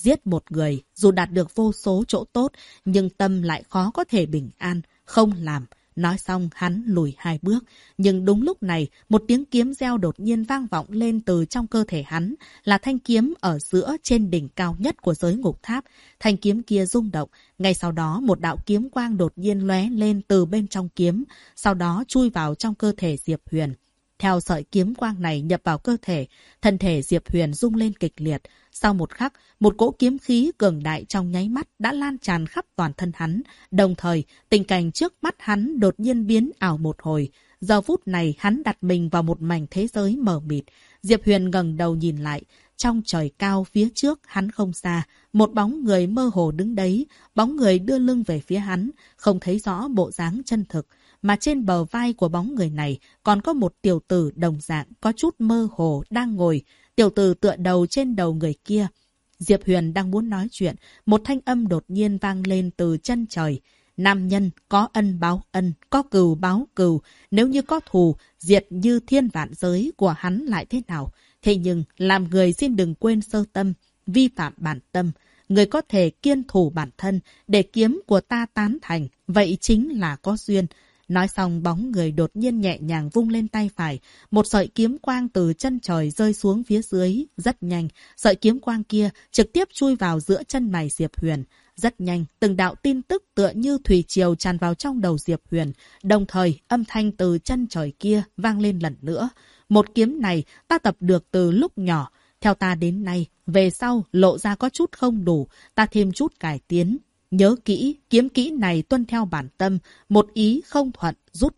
Giết một người, dù đạt được vô số chỗ tốt, nhưng tâm lại khó có thể bình an, không làm. Nói xong hắn lùi 2 bước, nhưng đúng lúc này một tiếng kiếm reo đột nhiên vang vọng lên từ trong cơ thể hắn, là thanh kiếm ở giữa trên đỉnh cao nhất của giới ngục tháp. Thanh kiếm kia rung động, ngay sau đó một đạo kiếm quang đột nhiên lóe lên từ bên trong kiếm, sau đó chui vào trong cơ thể Diệp Huyền. Theo sợi kiếm quang này nhập vào cơ thể, thân thể Diệp Huyền rung lên kịch liệt. Sau một khắc, một cỗ kiếm khí cường đại trong nháy mắt đã lan tràn khắp toàn thân hắn. Đồng thời, tình cảnh trước mắt hắn đột nhiên biến ảo một hồi. Giờ phút này hắn đặt mình vào một mảnh thế giới mờ mịt. Diệp Huyền ngẩng đầu nhìn lại. Trong trời cao phía trước hắn không xa, một bóng người mơ hồ đứng đấy. Bóng người đưa lưng về phía hắn, không thấy rõ bộ dáng chân thực. Mà trên bờ vai của bóng người này còn có một tiểu tử đồng dạng có chút mơ hồ đang ngồi. Tiểu tử tựa đầu trên đầu người kia. Diệp Huyền đang muốn nói chuyện, một thanh âm đột nhiên vang lên từ chân trời. Nam nhân có ân báo ân, có cừu báo cừu. Nếu như có thù, diệt như thiên vạn giới của hắn lại thế nào? Thế nhưng, làm người xin đừng quên sơ tâm, vi phạm bản tâm. Người có thể kiên thủ bản thân để kiếm của ta tán thành, vậy chính là có duyên. Nói xong bóng người đột nhiên nhẹ nhàng vung lên tay phải. Một sợi kiếm quang từ chân trời rơi xuống phía dưới. Rất nhanh, sợi kiếm quang kia trực tiếp chui vào giữa chân mày Diệp Huyền. Rất nhanh, từng đạo tin tức tựa như thủy triều tràn vào trong đầu Diệp Huyền. Đồng thời, âm thanh từ chân trời kia vang lên lần nữa. Một kiếm này ta tập được từ lúc nhỏ. Theo ta đến nay, về sau lộ ra có chút không đủ, ta thêm chút cải tiến. Nhớ kỹ, kiếm kỹ này tuân theo bản tâm, một ý không thuận, rút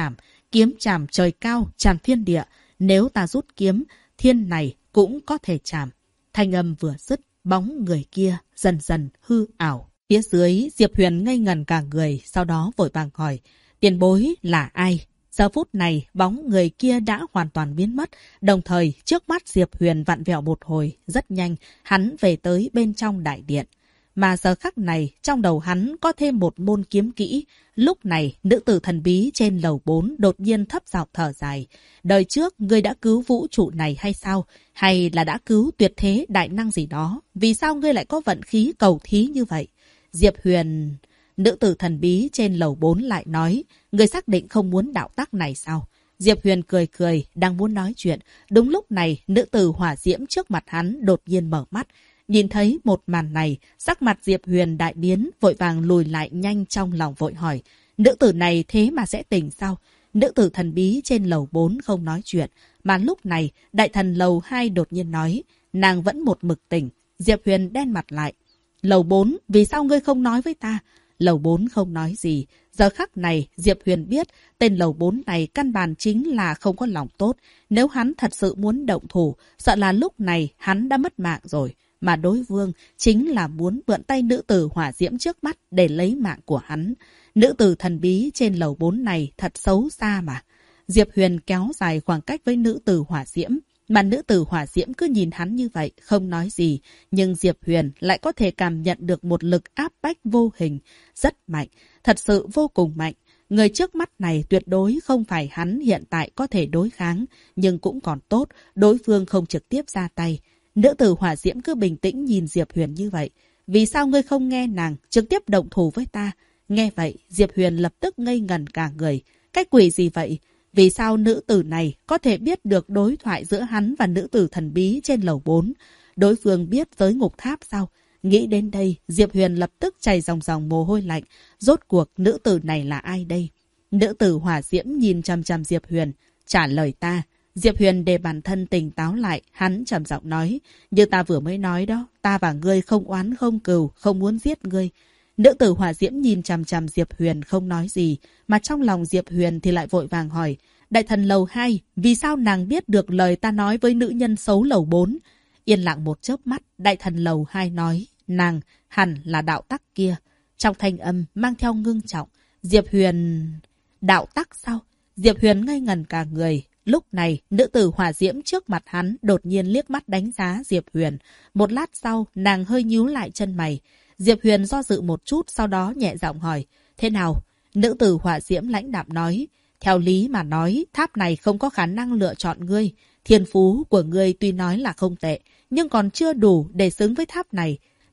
kiếm chảm trời cao, chảm thiên địa. Nếu ta rút kiếm, thiên này cũng có thể chảm. Thanh âm vừa dứt, bóng người kia dần dần hư ảo. Phía dưới, Diệp Huyền ngây ngẩn cả người, sau đó vội vàng hỏi, tiền bối là ai? Giờ phút này, bóng người kia đã hoàn toàn biến mất. Đồng thời, trước mắt Diệp Huyền vặn vẹo một hồi, rất nhanh, hắn về tới bên trong đại điện. Mà giờ khắc này, trong đầu hắn có thêm một môn kiếm kỹ. Lúc này, nữ tử thần bí trên lầu 4 đột nhiên thấp giọng thở dài. Đời trước, ngươi đã cứu vũ trụ này hay sao? Hay là đã cứu tuyệt thế đại năng gì đó? Vì sao ngươi lại có vận khí cầu thí như vậy? Diệp Huyền... Nữ tử thần bí trên lầu 4 lại nói, ngươi xác định không muốn đạo tắc này sao? Diệp Huyền cười cười, đang muốn nói chuyện. Đúng lúc này, nữ tử hỏa diễm trước mặt hắn đột nhiên mở mắt. Nhìn thấy một màn này, sắc mặt Diệp Huyền đại biến, vội vàng lùi lại nhanh trong lòng vội hỏi. Nữ tử này thế mà sẽ tỉnh sao? Nữ tử thần bí trên lầu 4 không nói chuyện. Mà lúc này, đại thần lầu 2 đột nhiên nói. Nàng vẫn một mực tỉnh. Diệp Huyền đen mặt lại. Lầu 4, vì sao ngươi không nói với ta? Lầu 4 không nói gì. Giờ khắc này, Diệp Huyền biết tên lầu 4 này căn bản chính là không có lòng tốt. Nếu hắn thật sự muốn động thủ, sợ là lúc này hắn đã mất mạng rồi. Mà đối phương chính là muốn mượn tay nữ tử hỏa diễm trước mắt để lấy mạng của hắn. Nữ tử thần bí trên lầu 4 này thật xấu xa mà. Diệp Huyền kéo dài khoảng cách với nữ tử hỏa diễm. Mà nữ tử hỏa diễm cứ nhìn hắn như vậy, không nói gì. Nhưng Diệp Huyền lại có thể cảm nhận được một lực áp bách vô hình. Rất mạnh, thật sự vô cùng mạnh. Người trước mắt này tuyệt đối không phải hắn hiện tại có thể đối kháng. Nhưng cũng còn tốt, đối phương không trực tiếp ra tay. Nữ tử hỏa diễm cứ bình tĩnh nhìn Diệp Huyền như vậy. Vì sao ngươi không nghe nàng, trực tiếp động thủ với ta? Nghe vậy, Diệp Huyền lập tức ngây ngẩn cả người. Cái quỷ gì vậy? Vì sao nữ tử này có thể biết được đối thoại giữa hắn và nữ tử thần bí trên lầu 4? Đối phương biết giới ngục tháp sao? Nghĩ đến đây, Diệp Huyền lập tức chảy ròng ròng mồ hôi lạnh. Rốt cuộc nữ tử này là ai đây? Nữ tử hỏa diễm nhìn chằm chằm Diệp Huyền. Trả lời ta. Diệp Huyền để bản thân tỉnh táo lại, hắn trầm giọng nói. Như ta vừa mới nói đó, ta và ngươi không oán không cừu, không muốn giết ngươi. Nữ tử hỏa diễm nhìn chằm chằm Diệp Huyền không nói gì, mà trong lòng Diệp Huyền thì lại vội vàng hỏi. Đại thần lầu 2, vì sao nàng biết được lời ta nói với nữ nhân xấu lầu 4? Yên lặng một chớp mắt, đại thần lầu 2 nói. Nàng hẳn là đạo tắc kia. Trong thanh âm mang theo ngưng trọng. Diệp Huyền... Đạo tắc sao? Diệp Huyền ngây ngẩn cả người. Lúc này, nữ tử hỏa diễm trước mặt hắn đột nhiên liếc mắt đánh giá Diệp Huyền. Một lát sau, nàng hơi nhíu lại chân mày. Diệp Huyền do dự một chút, sau đó nhẹ giọng hỏi. Thế nào? Nữ tử hỏa diễm lãnh đạm nói. Theo lý mà nói, tháp này không có khả năng lựa chọn ngươi. Thiên phú của ngươi tuy nói là không tệ, nhưng còn chưa đủ để xứng với tháp này.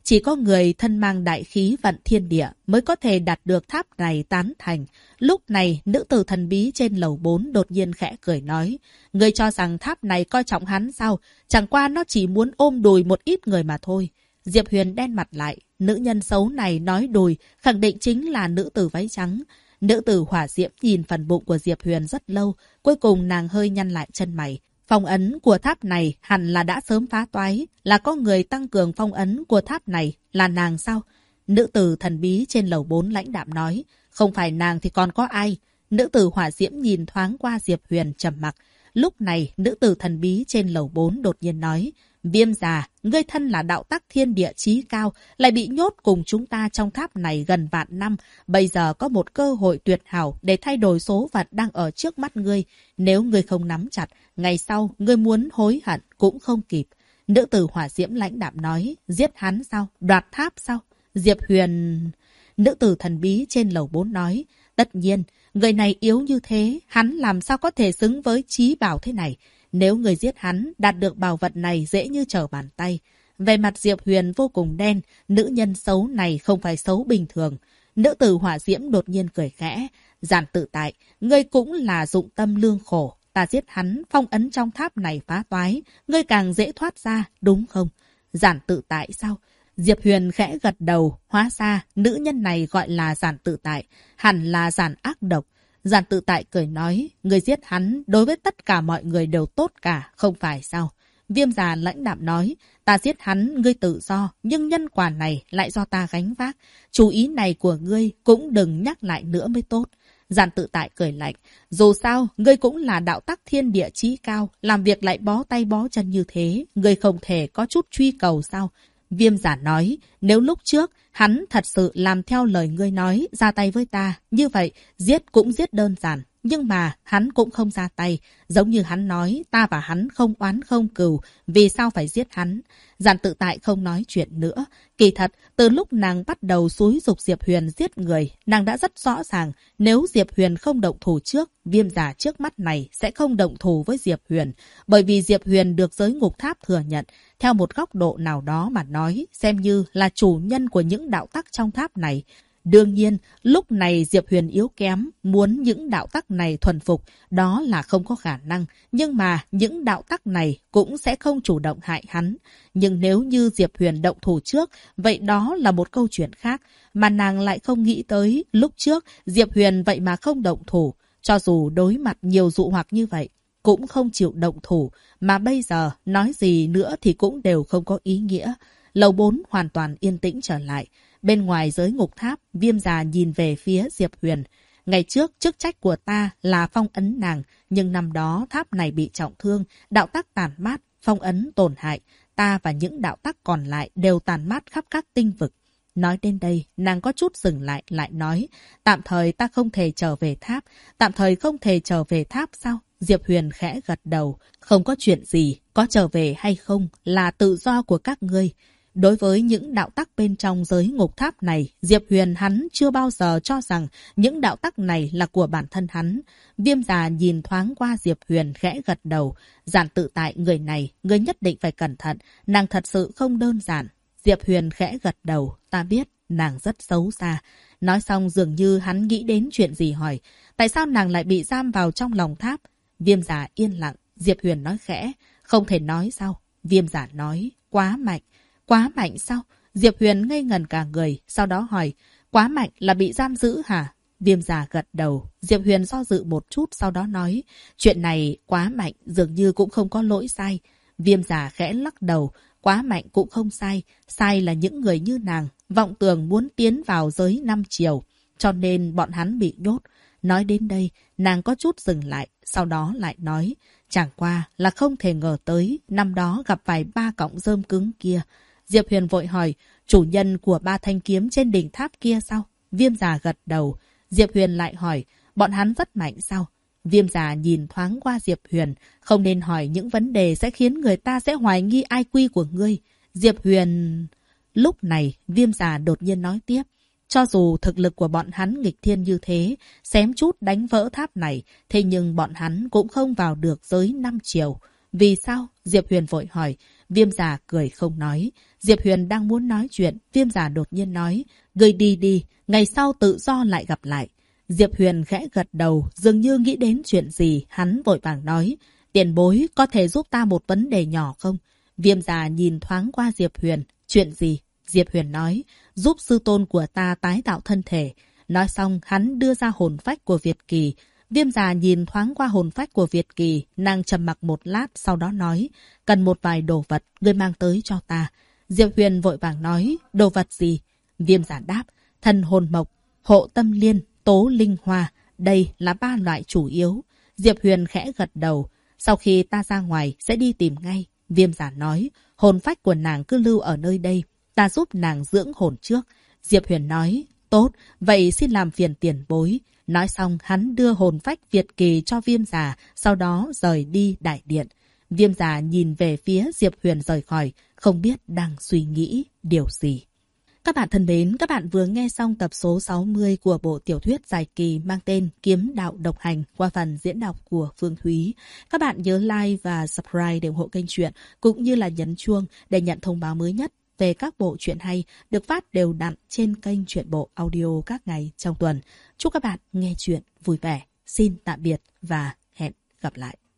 Chỉ có người thân mang đại khí vận thiên địa mới có thể đạt được tháp này tán thành. Lúc này, nữ tử thần bí trên lầu 4 đột nhiên khẽ cười nói. Ngươi cho rằng tháp này coi trọng hắn sao? Chẳng qua nó chỉ muốn ôm đùi một ít người mà thôi. Diệp Huyền đen mặt lại. Nữ nhân xấu này nói đùi, khẳng định chính là nữ tử váy trắng. Nữ tử hỏa diễm nhìn phần bụng của Diệp Huyền rất lâu. Cuối cùng nàng hơi nhăn lại chân mày. Phong ấn của tháp này hẳn là đã sớm phá toái, là có người tăng cường phong ấn của tháp này, là nàng sao? Nữ tử thần bí trên lầu 4 lãnh đạm nói, không phải nàng thì còn có ai? Nữ tử hỏa diễm nhìn thoáng qua Diệp Huyền trầm mặc. Lúc này, nữ tử thần bí trên lầu 4 đột nhiên nói, Viêm già, ngươi thân là đạo tắc thiên địa chí cao, lại bị nhốt cùng chúng ta trong tháp này gần vạn năm. Bây giờ có một cơ hội tuyệt hảo để thay đổi số phận đang ở trước mắt ngươi. Nếu ngươi không nắm chặt, ngày sau ngươi muốn hối hận cũng không kịp. Nữ tử hỏa diễm lãnh đạm nói, giết hắn sao? Đoạt tháp sao? Diệp Huyền... Nữ tử thần bí trên lầu 4 nói, tất nhiên, người này yếu như thế, hắn làm sao có thể xứng với chí bảo thế này. Nếu người giết hắn, đạt được bảo vật này dễ như trở bàn tay. Về mặt Diệp Huyền vô cùng đen, nữ nhân xấu này không phải xấu bình thường. Nữ tử hỏa diễm đột nhiên cười khẽ. Giản tự tại, ngươi cũng là dụng tâm lương khổ. Ta giết hắn, phong ấn trong tháp này phá toái. Ngươi càng dễ thoát ra, đúng không? Giản tự tại sao? Diệp Huyền khẽ gật đầu. Hóa ra, nữ nhân này gọi là giản tự tại. Hẳn là giản ác độc. Giản tự tại cười nói, người giết hắn đối với tất cả mọi người đều tốt cả, không phải sao? Viêm già lãnh đạm nói, ta giết hắn, ngươi tự do, nhưng nhân quả này lại do ta gánh vác. Chú ý này của ngươi cũng đừng nhắc lại nữa mới tốt. Giản tự tại cười lạnh, dù sao, ngươi cũng là đạo tắc thiên địa chí cao, làm việc lại bó tay bó chân như thế, ngươi không thể có chút truy cầu sao? Viêm giả nói, nếu lúc trước hắn thật sự làm theo lời ngươi nói, ra tay với ta, như vậy giết cũng giết đơn giản. Nhưng mà hắn cũng không ra tay, giống như hắn nói, ta và hắn không oán không cừu, vì sao phải giết hắn? Giản tự tại không nói chuyện nữa. Kỳ thật, từ lúc nàng bắt đầu xúi giục Diệp Huyền giết người, nàng đã rất rõ ràng, nếu Diệp Huyền không động thủ trước, viêm giả trước mắt này sẽ không động thủ với Diệp Huyền, bởi vì Diệp Huyền được giới ngục tháp thừa nhận, theo một góc độ nào đó mà nói, xem như là chủ nhân của những đạo tắc trong tháp này. Đương nhiên, lúc này Diệp Huyền yếu kém, muốn những đạo tắc này thuần phục, đó là không có khả năng. Nhưng mà những đạo tắc này cũng sẽ không chủ động hại hắn. Nhưng nếu như Diệp Huyền động thủ trước, vậy đó là một câu chuyện khác. Mà nàng lại không nghĩ tới, lúc trước Diệp Huyền vậy mà không động thủ. Cho dù đối mặt nhiều dụ hoặc như vậy, cũng không chịu động thủ. Mà bây giờ, nói gì nữa thì cũng đều không có ý nghĩa. Lầu 4 hoàn toàn yên tĩnh trở lại. Bên ngoài giới ngục tháp, viêm già nhìn về phía Diệp Huyền. Ngày trước, chức trách của ta là phong ấn nàng, nhưng năm đó tháp này bị trọng thương, đạo tắc tàn mát, phong ấn tổn hại. Ta và những đạo tắc còn lại đều tàn mát khắp các tinh vực. Nói đến đây, nàng có chút dừng lại, lại nói, tạm thời ta không thể trở về tháp. Tạm thời không thể trở về tháp sao? Diệp Huyền khẽ gật đầu. Không có chuyện gì, có trở về hay không là tự do của các ngươi. Đối với những đạo tắc bên trong giới ngục tháp này, Diệp Huyền hắn chưa bao giờ cho rằng những đạo tắc này là của bản thân hắn. Viêm già nhìn thoáng qua Diệp Huyền khẽ gật đầu. Giản tự tại người này, ngươi nhất định phải cẩn thận, nàng thật sự không đơn giản. Diệp Huyền khẽ gật đầu, ta biết, nàng rất xấu xa. Nói xong dường như hắn nghĩ đến chuyện gì hỏi, tại sao nàng lại bị giam vào trong lòng tháp? Viêm già yên lặng, Diệp Huyền nói khẽ, không thể nói sao? Viêm già nói, quá mạnh. Quá mạnh sao? Diệp Huyền ngây ngẩn cả người, sau đó hỏi, quá mạnh là bị giam giữ hả? Viêm già gật đầu, Diệp Huyền do dự một chút sau đó nói, chuyện này quá mạnh dường như cũng không có lỗi sai. Viêm già khẽ lắc đầu, quá mạnh cũng không sai, sai là những người như nàng, vọng tưởng muốn tiến vào giới 5 chiều, cho nên bọn hắn bị nhốt. Nói đến đây, nàng có chút dừng lại, sau đó lại nói, chẳng qua là không thể ngờ tới, năm đó gặp phải 3 cọng rơm cứng kia. Diệp Huyền vội hỏi, chủ nhân của 3 thanh kiếm trên đỉnh tháp kia sao? Viêm già gật đầu. Diệp Huyền lại hỏi, bọn hắn rất mạnh sao? Viêm già nhìn thoáng qua Diệp Huyền, không nên hỏi những vấn đề sẽ khiến người ta sẽ hoài nghi IQ của ngươi. Diệp Huyền... Lúc này, viêm già đột nhiên nói tiếp, cho dù thực lực của bọn hắn nghịch thiên như thế, xém chút đánh vỡ tháp này, thế nhưng bọn hắn cũng không vào được giới 5 chiều. Vì sao? Diệp Huyền vội hỏi. Viêm Giả cười không nói. Diệp Huyền đang muốn nói chuyện, Viêm Giả đột nhiên nói, ngươi đi đi, ngày sau tự do lại gặp lại. Diệp Huyền khẽ gật đầu, dường như nghĩ đến chuyện gì, hắn vội vàng nói, tiền bối có thể giúp ta một vấn đề nhỏ không? Viêm Giả nhìn thoáng qua Diệp Huyền, chuyện gì? Diệp Huyền nói, giúp sư tôn của ta tái tạo thân thể. Nói xong, hắn đưa ra hồn phách của Việt Kỳ. Viêm Giả nhìn thoáng qua hồn phách của Việt Kỳ, nàng trầm mặc một lát, sau đó nói, cần một vài đồ vật, ngươi mang tới cho ta. Diệp Huyền vội vàng nói, đồ vật gì? Viêm Giả đáp, thần hồn mộc, hộ tâm liên, tố linh hoa, đây là 3 loại chủ yếu. Diệp Huyền khẽ gật đầu, sau khi ta ra ngoài sẽ đi tìm ngay. Viêm Giả nói, hồn phách của nàng cứ lưu ở nơi đây, ta giúp nàng dưỡng hồn trước. Diệp Huyền nói, tốt, vậy xin làm phiền tiền bối. Nói xong hắn đưa hồn phách Việt Kỳ cho Viêm Giả, sau đó rời đi đại điện. Viêm Giả nhìn về phía Diệp Huyền rời khỏi, không biết đang suy nghĩ điều gì. Các bạn thân mến, các bạn vừa nghe xong tập số 60 của bộ tiểu thuyết dài kỳ mang tên Kiếm Đạo Độc Hành qua phần diễn đọc của Phương Thúy. Các bạn nhớ like và subscribe để ủng hộ kênh truyện, cũng như là nhấn chuông để nhận thông báo mới nhất về các bộ truyện hay được phát đều đặn trên kênh Truyện Bộ Audio các ngày trong tuần. Chúc các bạn nghe truyện vui vẻ. Xin tạm biệt và hẹn gặp lại.